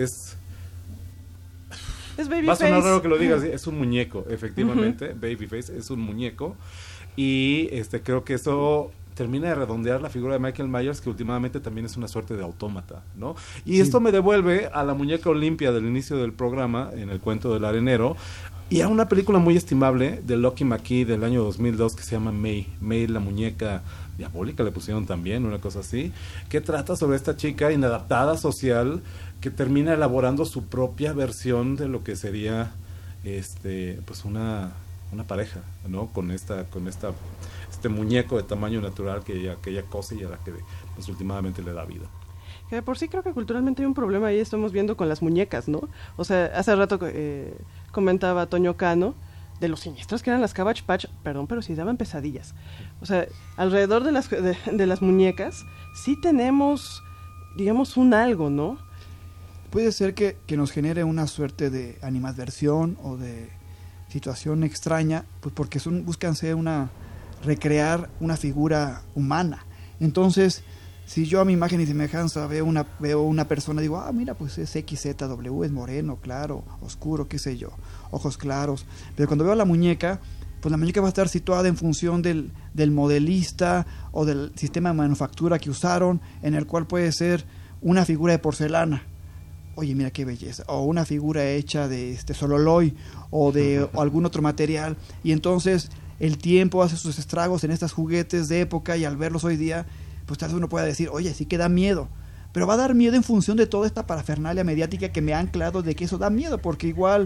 Babyface. Va a sonar raro que lo digas, es un muñeco, efectivamente. Babyface es un muñeco, y creo que eso termina de redondear la figura de Michael Myers, que últimamente también es una suerte de autómata, ¿no? Y esto me devuelve a la muñeca Olimpia del inicio del programa, en el cuento del arenero, y a una película muy estimable de Lucky McKee del año 2002 que se llama May, la muñeca diabólica, le pusieron también, una cosa así, que trata sobre esta chica inadaptada social que termina elaborando su propia versión de lo que sería pues una pareja, ¿no? Con este muñeco de tamaño natural que ella cose y a la que pues últimamente le da vida. Que de por sí creo que culturalmente hay un problema ahí, estamos viendo con las muñecas, ¿no? O sea, hace rato comentaba Toño Cano de los siniestros que eran las Cabbage Patch, perdón, pero sí daban pesadillas. O sea, alrededor de las muñecas sí tenemos, digamos, un algo, ¿no? Puede ser que nos genere una suerte de animadversión o de situación extraña, pues porque buscan recrear una figura humana. Entonces, si yo a mi imagen y semejanza veo una persona, digo, mira, pues es XZW, es moreno, claro, oscuro, qué sé yo, ojos claros. Pero cuando veo la muñeca, pues la muñeca va a estar situada en función del modelista o del sistema de manufactura que usaron, en el cual puede ser una figura de porcelana. Oye, mira qué belleza. O una figura hecha de sololoy o de algún otro material. Y entonces el tiempo hace sus estragos en estos juguetes de época, y al verlos hoy día, pues tal vez uno pueda decir, oye, sí que da miedo. Pero va a dar miedo en función de toda esta parafernalia mediática que me ha anclado de que eso da miedo. Porque igual,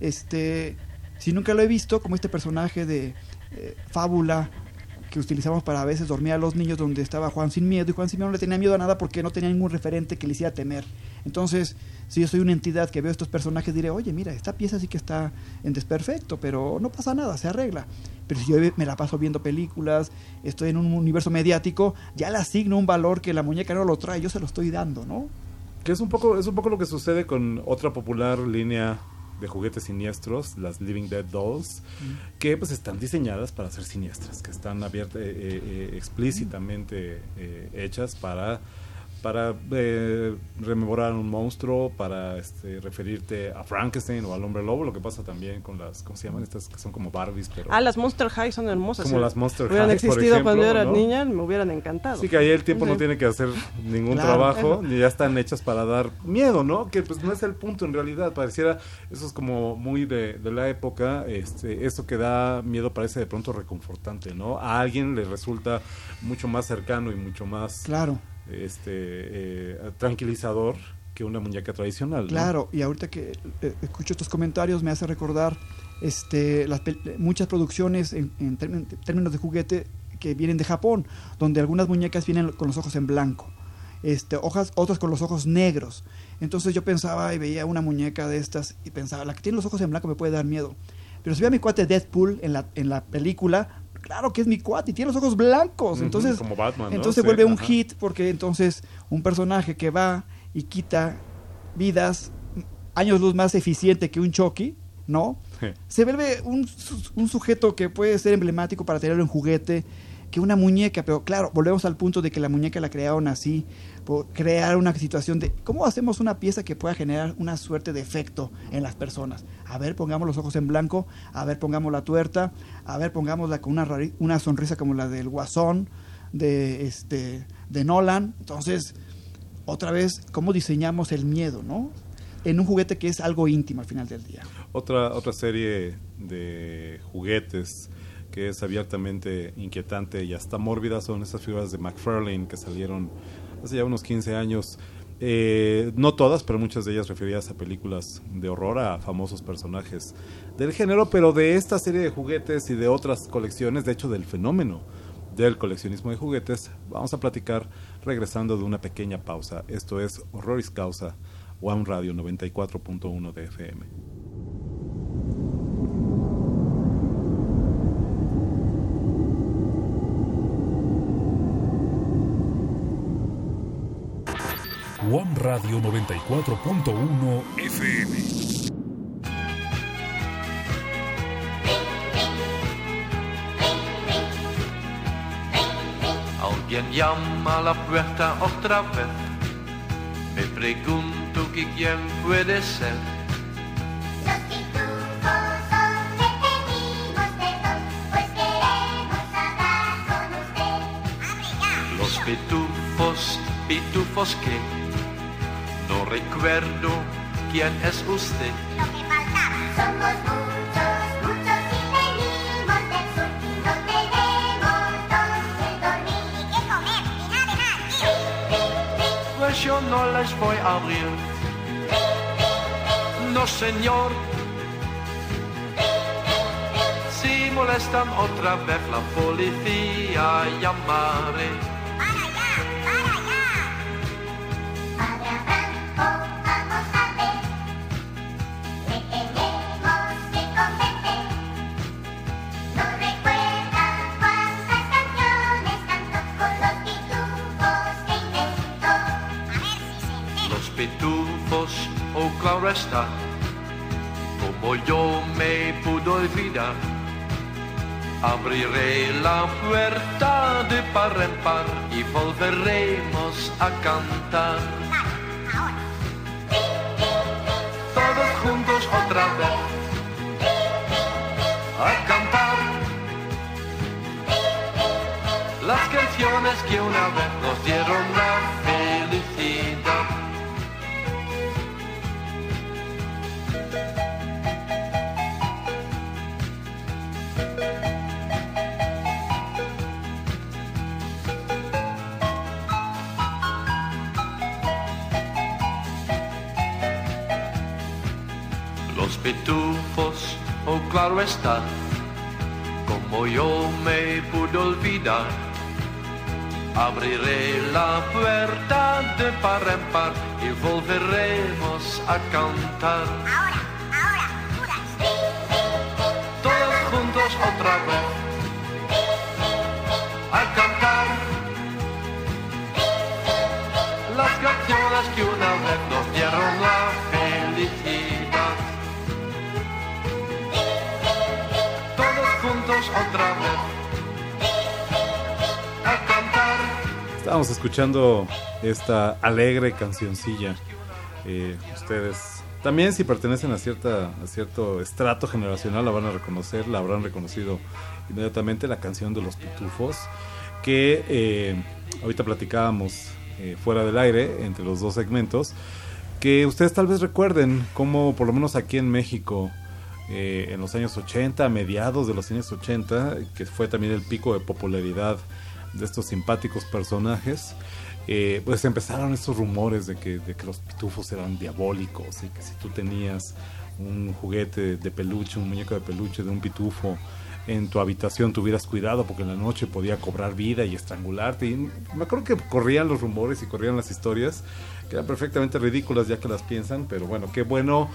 si nunca lo he visto, como este personaje de Fábula que utilizamos para a veces dormir a los niños, donde estaba Juan Sin Miedo, y Juan Sin Miedo no le tenía miedo a nada porque no tenía ningún referente que le hiciera temer. Entonces, si yo soy una entidad que veo estos personajes, diré, oye, mira, esta pieza sí que está en desperfecto, pero no pasa nada, se arregla. Pero si yo me la paso viendo películas, estoy en un universo mediático, ya le asigno un valor que la muñeca no lo trae, yo se lo estoy dando, ¿no? Que es un poco lo que sucede con otra popular línea de juguetes siniestros, las Living Dead Dolls, que pues están diseñadas para ser siniestras, que están explícitamente hechas para rememorar a un monstruo, para referirte a Frankenstein o al hombre lobo. Lo que pasa también con las, ¿cómo se llaman? Estas que son como Barbies, pero las Monster High son hermosas. Como las Monster High, por existido ejemplo, cuando yo era ¿no? niña, me hubieran encantado. Sí, que ahí el tiempo no tiene que hacer ningún trabajo, ni ya están hechas para dar miedo, ¿no? Que pues no es el punto en realidad. Pareciera, eso es como muy de la época, eso que da miedo parece de pronto reconfortante, ¿no? A alguien le resulta mucho más cercano y mucho más tranquilizador que una muñeca tradicional, ¿no? Claro, y ahorita que escucho estos comentarios me hace recordar muchas producciones en términos de juguete que vienen de Japón, donde algunas muñecas vienen con los ojos en blanco, otras con los ojos negros. Entonces yo pensaba y veía una muñeca de estas y pensaba, la que tiene los ojos en blanco me puede dar miedo. Pero si ve a mi cuate Deadpool en la película, claro que es mi cuate y tiene los ojos blancos. Entonces, como Batman, ¿no? Entonces vuelve un hit, porque entonces un personaje que va y quita vidas años luz más eficiente que un Chucky, ¿no? Se vuelve un sujeto que puede ser emblemático para tenerlo en juguete, que una muñeca. Pero claro, volvemos al punto de que la muñeca la crearon así, por crear una situación de ¿cómo hacemos una pieza que pueda generar una suerte de efecto en las personas? A ver, pongamos los ojos en blanco, a ver, pongamos la tuerta, a ver, pongámosla con una sonrisa como la del Guasón de Nolan. Entonces, otra vez, ¿cómo diseñamos el miedo, no? En un juguete que es algo íntimo al final del día. Otra serie de juguetes que es abiertamente inquietante y hasta mórbida son estas figuras de McFarlane que salieron hace ya unos 15 años. No todas, pero muchas de ellas referidas a películas de horror, a famosos personajes del género, pero de esta serie de juguetes y de otras colecciones, de hecho del fenómeno del coleccionismo de juguetes, vamos a platicar regresando de una pequeña pausa. Esto es Horroris Causa, One Radio 94.1 de FM. One Radio 94.1 FM. Alguien llama a la puerta otra vez. Me pregunto que quién puede ser. Los pitufos son detenidos de dos, pues queremos hablar con usted. ¡Abre ya! Los pitufos que no recuerdo quién es usted. Lo que faltaba. Somos muchos y venimos del sur. No tenemos dónde dormir y qué comer, ni nada de nada. Pues yo no les voy a abrir. no señor. Si molestan otra vez la policía, llamaré. ¡Para allá! ¡Para allá! Padre Abraham, vamos a ver. Le tenemos que convencer. No recuerda cuántas canciones cantó con los pitufos que inventó. A ver si se entera. Los pitufos, oh claro está, como yo me puedo olvidar. Abriré la puerta de par en par y volveremos a cantar. Ahora. Todos juntos otra vez a cantar las canciones que una vez nos dieron la felicidad. Los pitufos, oh claro está, como yo me pude olvidar. Abriré la puerta de par en par y volveremos a cantar. Ahora, Judas. Todos juntos otra vez a cantar las canciones que una vez nos dieron la felicidad. Todos juntos otra vez a cantar. Estábamos escuchando esta alegre cancioncilla. Ustedes también, si pertenecen a cierto estrato generacional, la van a reconocer, la habrán reconocido inmediatamente, la canción de los Pitufos, que ahorita platicábamos fuera del aire, entre los dos segmentos, que ustedes tal vez recuerden cómo, por lo menos aquí en México, en los años 80, a mediados de los años 80, que fue también el pico de popularidad de estos simpáticos personajes, pues empezaron estos rumores de que los pitufos eran diabólicos y que si tú tenías un juguete de peluche, un muñeco de peluche de un pitufo en tu habitación, tuvieras cuidado porque en la noche podía cobrar vida y estrangularte. Y me acuerdo que corrían los rumores y corrían las historias, que eran perfectamente ridículas ya que las piensan, pero bueno, qué bueno.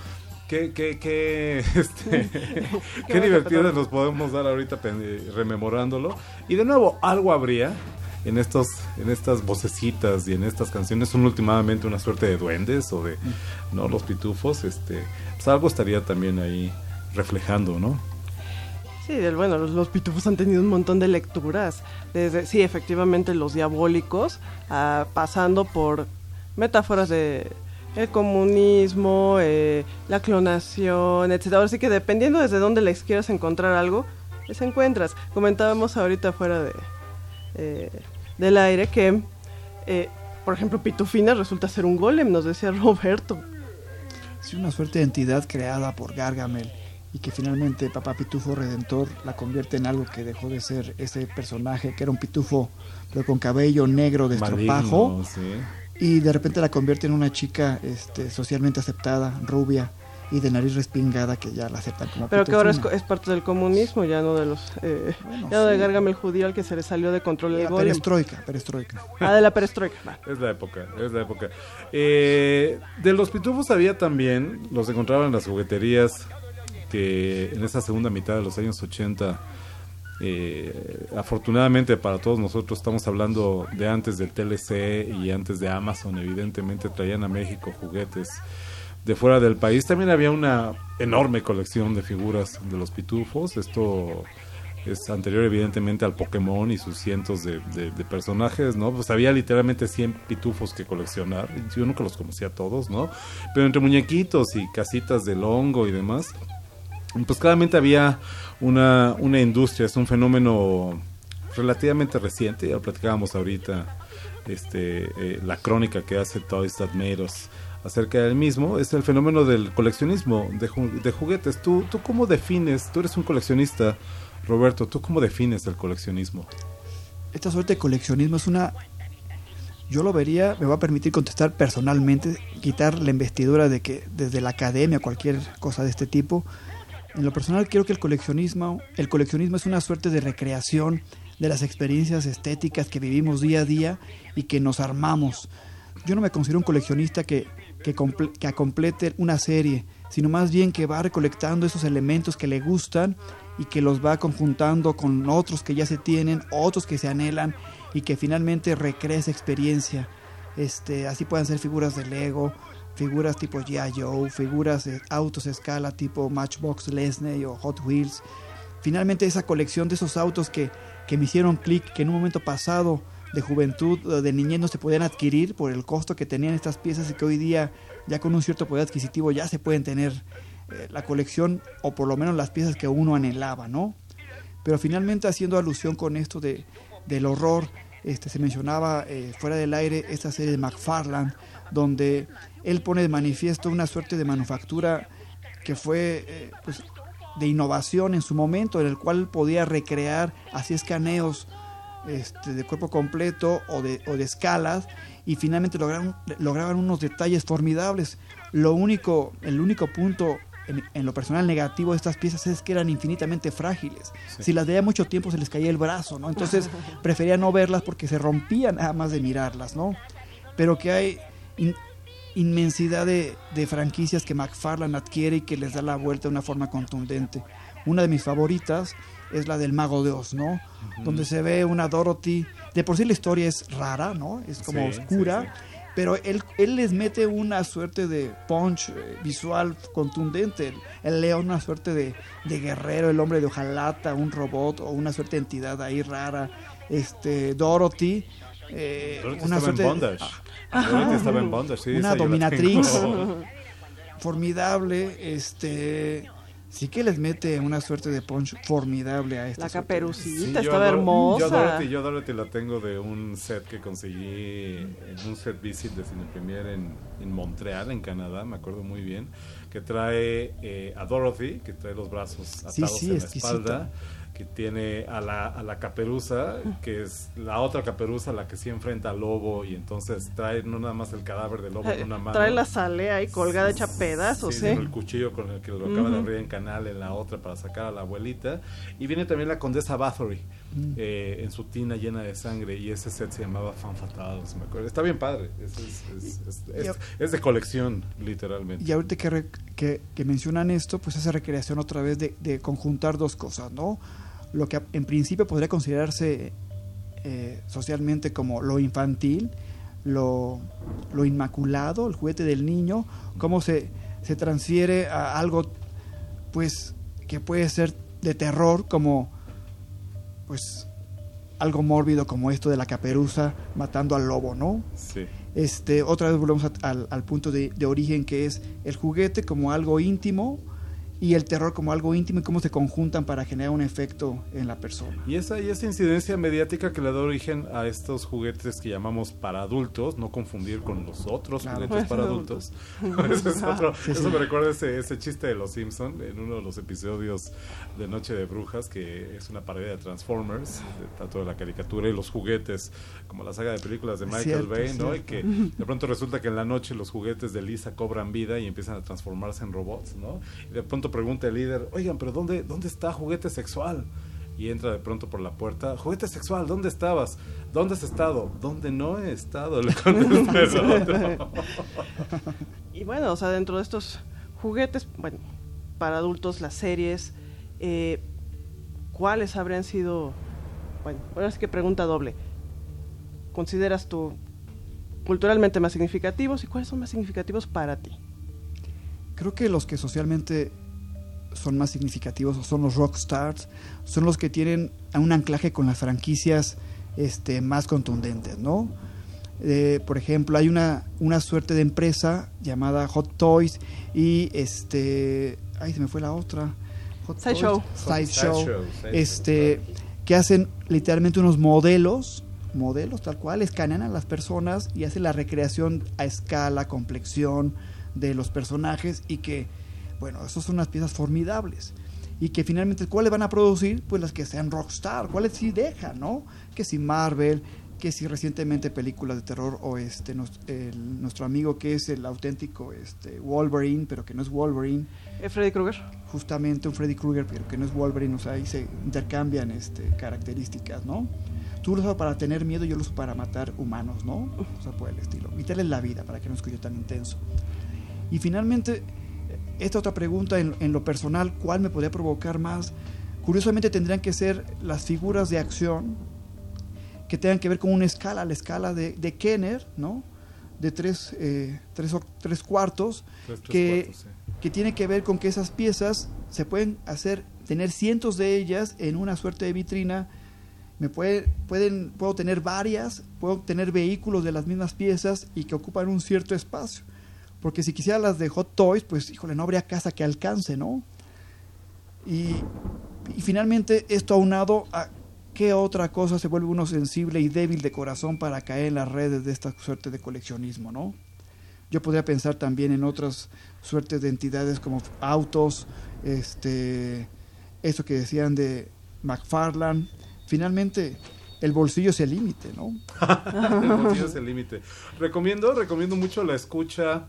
Qué divertidas nos podemos dar ahorita rememorándolo. Y de nuevo, algo habría en estas vocecitas y en estas canciones. Son últimamente una suerte de duendes o de no los pitufos. Pues algo estaría también ahí reflejando, ¿no? Sí, bueno, los pitufos han tenido un montón de lecturas. Desde, sí, efectivamente, los diabólicos, pasando por metáforas de el comunismo, la clonación, etcétera. Ahora sí que dependiendo desde dónde les quieras encontrar algo, les encuentras. Comentábamos ahorita fuera del aire que, por ejemplo, Pitufina resulta ser un golem, nos decía Roberto. Sí, una suerte de entidad creada por Gargamel y que finalmente Papá Pitufo Redentor la convierte en algo que dejó de ser ese personaje que era un pitufo pero con cabello negro de estropajo. Maligno, sí. Y de repente la convierte en una chica socialmente aceptada, rubia y de nariz respingada, que ya la aceptan como pero Pitufina. que ahora es parte del comunismo, ya no de los Bueno, ya no de sí. Gargamel judío al que se le salió de control el La golem. perestroika. De la perestroika. Va. Es la época. De los pitufos había también, los encontraban en las jugueterías, que en esa segunda mitad de los años 80, afortunadamente para todos nosotros, estamos hablando de antes del TLC y antes de Amazon, evidentemente traían a México juguetes de fuera del país. También había una enorme colección de figuras de los pitufos. Esto es anterior evidentemente al Pokémon y sus cientos de personajes, ¿no? Pues había literalmente 100 pitufos que coleccionar. Yo nunca los conocía todos, ¿no? Pero entre muñequitos y casitas del hongo y demás, pues claramente había una industria. Es un fenómeno relativamente reciente. Ya lo platicábamos ahorita, la crónica que hace Toys That Made Us acerca del mismo. Es el fenómeno del coleccionismo de juguetes. ¿Tú cómo defines? Tú eres un coleccionista, Roberto. ¿Tú cómo defines el coleccionismo? Esta suerte de coleccionismo es una yo lo vería, me va a permitir contestar personalmente, quitar la investidura de que desde la academia, cualquier cosa de este tipo. En lo personal creo que el coleccionismo es una suerte de recreación de las experiencias estéticas que vivimos día a día y que nos armamos. Yo no me considero un coleccionista que complete una serie, sino más bien que va recolectando esos elementos que le gustan y que los va conjuntando con otros que ya se tienen, otros que se anhelan y que finalmente recrea esa experiencia. Así pueden ser figuras de Lego, figuras tipo G.I. Joe, figuras de autos a escala tipo Matchbox Lesney o Hot Wheels. Finalmente esa colección de esos autos que me hicieron clic, que en un momento pasado de juventud, de niñez, no se podían adquirir por el costo que tenían estas piezas y que hoy día ya con un cierto poder adquisitivo ya se pueden tener la colección o por lo menos las piezas que uno anhelaba, ¿no? Pero finalmente haciendo alusión con esto del horror, se mencionaba fuera del aire esta serie de McFarlane, donde él pone de manifiesto una suerte de manufactura que fue pues, de innovación en su momento, en el cual podía recrear así escaneos de cuerpo completo o de escalas, y finalmente lograban unos detalles formidables. El único punto en lo personal negativo de estas piezas es que eran infinitamente frágiles. Sí. Si las veía mucho tiempo se les caía el brazo, ¿no? Entonces prefería no verlas porque se rompían nada más de mirarlas, ¿no? Pero que hay inmensidad de franquicias que McFarlane adquiere y que les da la vuelta de una forma contundente. Una de mis favoritas es la del Mago de Oz, ¿no? Uh-huh. Donde se ve una Dorothy. De por sí la historia es rara, ¿no? Es como oscura. Sí. Pero él les mete una suerte de punch visual contundente. El león, una suerte de guerrero, el hombre de hojalata, un robot o una suerte de entidad ahí rara. Dorothy. Una suerte en bondage. Dorothy estaba en bondage, sí, una dominatrix formidable. Sí que les mete una suerte de punch formidable a esta. La Caperucita estaba hermosa. Yo Dorothy la tengo de un set que conseguí en un set visit de Cine Premier en Montreal, en Canadá, me acuerdo muy bien, que trae a Dorothy, que trae los brazos atados en la espalda, que tiene a la caperuza, que es la otra caperuza, la que sí enfrenta al lobo, y entonces trae no nada más el cadáver del lobo en una mano. Trae la salea ahí colgada hecha pedazos, sí, el cuchillo con el que lo acaba de abrir en canal en la otra para sacar a la abuelita. Y viene también la condesa Bathory, en su tina llena de sangre, y ese set se llamaba Fan Fatales, me acuerdo. Está bien padre, es de colección, literalmente. Y ahorita que mencionan esto, pues esa recreación otra vez de conjuntar dos cosas, ¿no? Lo que en principio podría considerarse socialmente como lo infantil, lo inmaculado, el juguete del niño, cómo se transfiere a algo pues que puede ser de terror, como pues algo mórbido como esto de la caperuza matando al lobo, ¿no? Sí. Otra vez volvemos al punto de origen, que es el juguete como algo íntimo y el terror como algo íntimo, y cómo se conjuntan para generar un efecto en la persona. Y esa incidencia mediática que le da origen a estos juguetes que llamamos para adultos, no confundir con los otros juguetes para adultos. Eso me recuerda ese chiste de Los Simpson en uno de los episodios de Noche de Brujas, que es una parodia de Transformers, tanto de la caricatura y los juguetes, como la saga de películas de Michael Bay, ¿no? Y que de pronto resulta que en la noche los juguetes de Lisa cobran vida y empiezan a transformarse en robots, ¿no? Y de pronto pregunta el líder, oigan, pero ¿dónde está juguete sexual? Y entra de pronto por la puerta, juguete sexual, ¿dónde estabas? ¿Dónde has estado? ¿Dónde no he estado? Le contesta el otro. Y bueno, o sea, dentro de estos juguetes, bueno, para adultos, las series, ¿cuáles habrían sido? Bueno, ahora sí que pregunta doble. ¿Consideras tú culturalmente más significativos y cuáles son más significativos para ti? Creo que los que socialmente son más significativos son los rockstars, son los que tienen un anclaje con las franquicias más contundentes, ¿no? Por ejemplo, hay una suerte de empresa llamada Hot Toys y se me fue la otra. Sideshow, que hacen literalmente unos modelos tal cual, escanean a las personas y hacen la recreación a escala, complexión de los personajes, y que, bueno, esas son unas piezas formidables, y que finalmente, ¿cuáles van a producir? Pues las que sean rockstar, ¿cuáles sí dejan, no? Que si Marvel, que si recientemente películas de terror o nuestro amigo que es el auténtico Wolverine, pero que no es Wolverine. Freddy Krueger. Justamente un Freddy Krueger, pero que no es Wolverine, o sea, ahí se intercambian características, ¿no? Tú lo usas para tener miedo, yo lo uso para matar humanos, ¿no? O sea, por el estilo. Quitarles la vida para que no escuche tan intenso. Y finalmente, esta otra pregunta en lo personal, ¿cuál me podría provocar más? Curiosamente tendrían que ser las figuras de acción que tengan que ver con una escala, la escala de Kenner, ¿no? De tres cuartos, que tiene que ver con que esas piezas se pueden tener cientos de ellas en una suerte de vitrina. Puedo tener varias, puedo tener vehículos de las mismas piezas y que ocupan un cierto espacio. Porque si quisiera las de Hot Toys, pues híjole, no habría casa que alcance, ¿no? Y finalmente esto aunado a qué otra cosa se vuelve uno sensible y débil de corazón para caer en las redes de esta suerte de coleccionismo, ¿no? Yo podría pensar también en otras suertes de entidades como autos, eso que decían de McFarlane. Finalmente, el bolsillo es el límite, ¿no? El bolsillo es el límite. Recomiendo mucho la escucha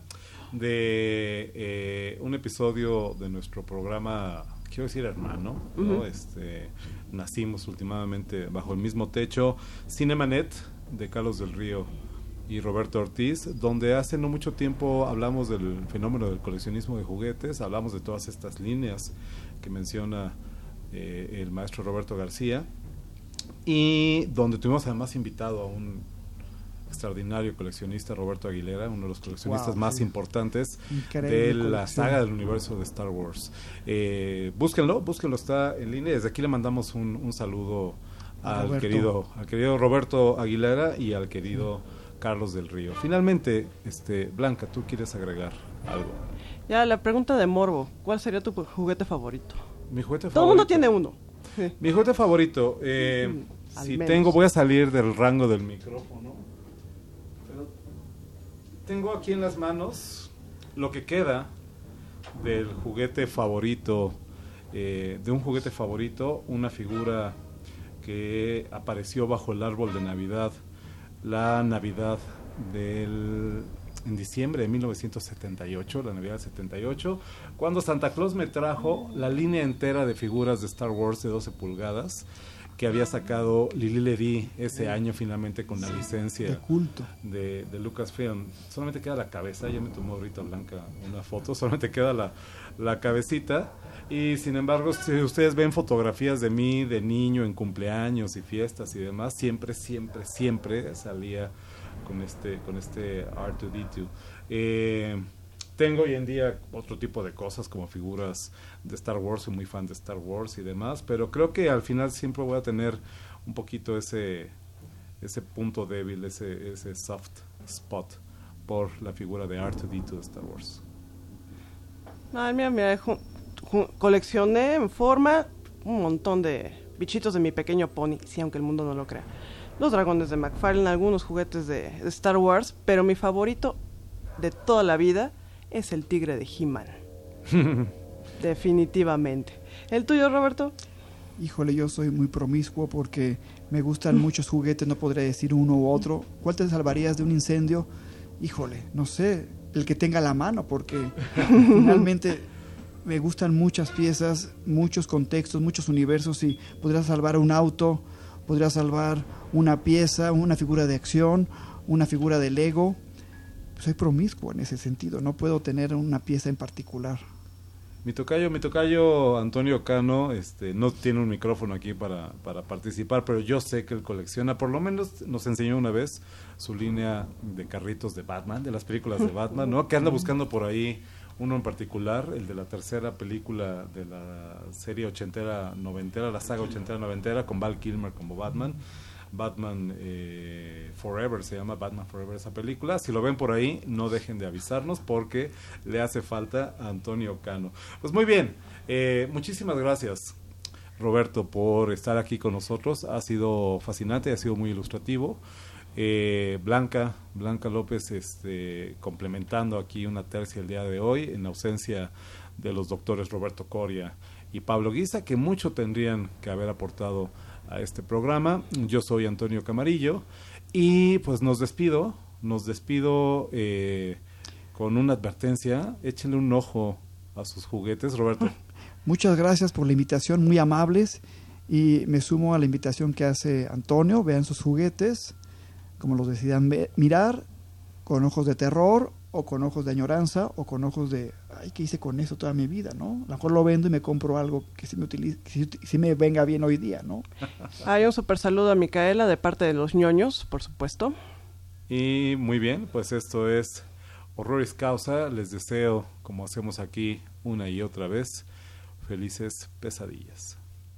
de un episodio de nuestro programa, quiero decir hermano, ¿no? Nacimos últimamente bajo el mismo techo, Cinemanet, de Carlos del Río y Roberto Ortiz, donde hace no mucho tiempo hablamos del fenómeno del coleccionismo de juguetes, hablamos de todas estas líneas que menciona el maestro Roberto García, y donde tuvimos además invitado a un extraordinario coleccionista, Roberto Aguilera, uno de los coleccionistas más importantes de la saga del universo de Star Wars. Búsquenlo, está en línea. Desde aquí le mandamos un saludo al querido Roberto Aguilera y al querido Carlos del Río. Finalmente, Blanca, ¿tú quieres agregar algo? Ya, la pregunta de morbo, ¿cuál sería tu juguete favorito? Mi juguete favorito. Todo el mundo tiene uno. Mi juguete favorito, voy a salir del rango del micrófono, pero tengo aquí en las manos lo que queda del juguete favorito, una figura que apareció bajo el árbol de Navidad, la Navidad en diciembre de 1978, la Navidad del 78, cuando Santa Claus me trajo la línea entera de figuras de Star Wars de 12 pulgadas que había sacado Lili Ledy ese año finalmente con la licencia de culto de Lucasfilm. Solamente queda la cabeza, ya me tomó ahorita Blanca una foto, solamente queda la cabecita, y sin embargo si ustedes ven fotografías de mí de niño en cumpleaños y fiestas y demás, siempre salía con este R2D2. Tengo hoy en día otro tipo de cosas como figuras de Star Wars, soy muy fan de Star Wars y demás, pero creo que al final siempre voy a tener un poquito ese punto débil, ese soft spot por la figura de R2D2 de Star Wars. Ay, mira, coleccioné en forma un montón de bichitos de mi pequeño pony, sí, aunque el mundo no lo crea. Los dragones de McFarlane, algunos juguetes de Star Wars, pero mi favorito de toda la vida es el tigre de He-Man. Definitivamente. ¿El tuyo, Roberto? Híjole, yo soy muy promiscuo porque me gustan muchos juguetes, no podría decir uno u otro. ¿Cuál te salvarías de un incendio? Híjole, no sé, el que tenga la mano, porque finalmente me gustan muchas piezas, muchos contextos, muchos universos, y podría salvar un auto, podría salvar una pieza, una figura de acción, una figura de Lego. Soy promiscuo en ese sentido, no puedo tener una pieza en particular. Mi tocayo Antonio Cano no tiene un micrófono aquí para participar, pero yo sé que él colecciona, por lo menos nos enseñó una vez su línea de carritos de Batman, de las películas de Batman, ¿no? Que anda buscando por ahí uno en particular, el de la tercera película de la serie ochentera, noventera, la saga ochentera, noventera, con Val Kilmer como Batman. Batman Forever, se llama Batman Forever esa película. Si lo ven por ahí, no dejen de avisarnos porque le hace falta a Antonio Cano. Pues muy bien, muchísimas gracias, Roberto, por estar aquí con nosotros. Ha sido fascinante, ha sido muy ilustrativo. Blanca López complementando aquí una tercia el día de hoy, en ausencia de los doctores Roberto Coria y Pablo Guisa, que mucho tendrían que haber aportado a este programa. Yo soy Antonio Camarillo y pues nos despido con una advertencia. Échenle un ojo a sus juguetes, Roberto. Muchas gracias por la invitación, muy amables, y me sumo a la invitación que hace Antonio. Vean sus juguetes como los decidan mirar, con ojos de terror o con ojos de añoranza o con ojos de ay, ¿qué hice con eso toda mi vida? ¿No? A lo mejor lo vendo y me compro algo que sí me venga bien hoy día, ¿no? Hay un super saludo a Micaela de parte de los ñoños, por supuesto. Y muy bien, pues esto es Horroris Causa. Les deseo, como hacemos aquí una y otra vez, felices pesadillas.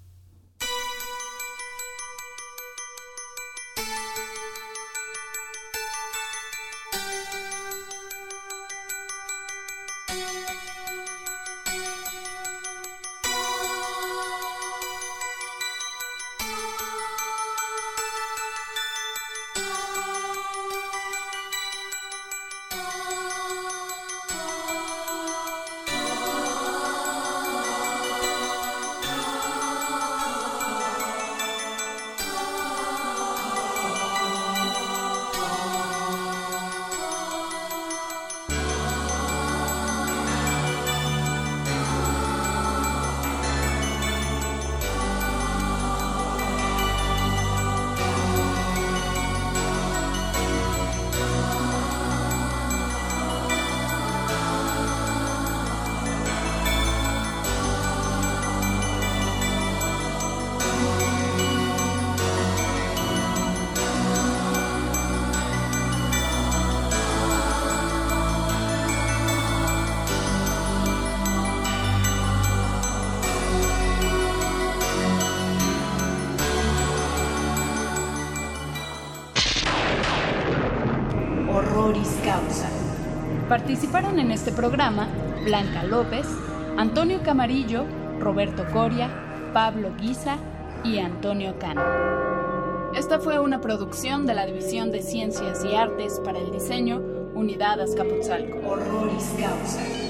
Participaron en este programa Blanca López, Antonio Camarillo, Roberto Coria, Pablo Guisa y Antonio Cano. Esta fue una producción de la División de Ciencias y Artes para el Diseño, Unidad Azcapotzalco. Horroris Causa.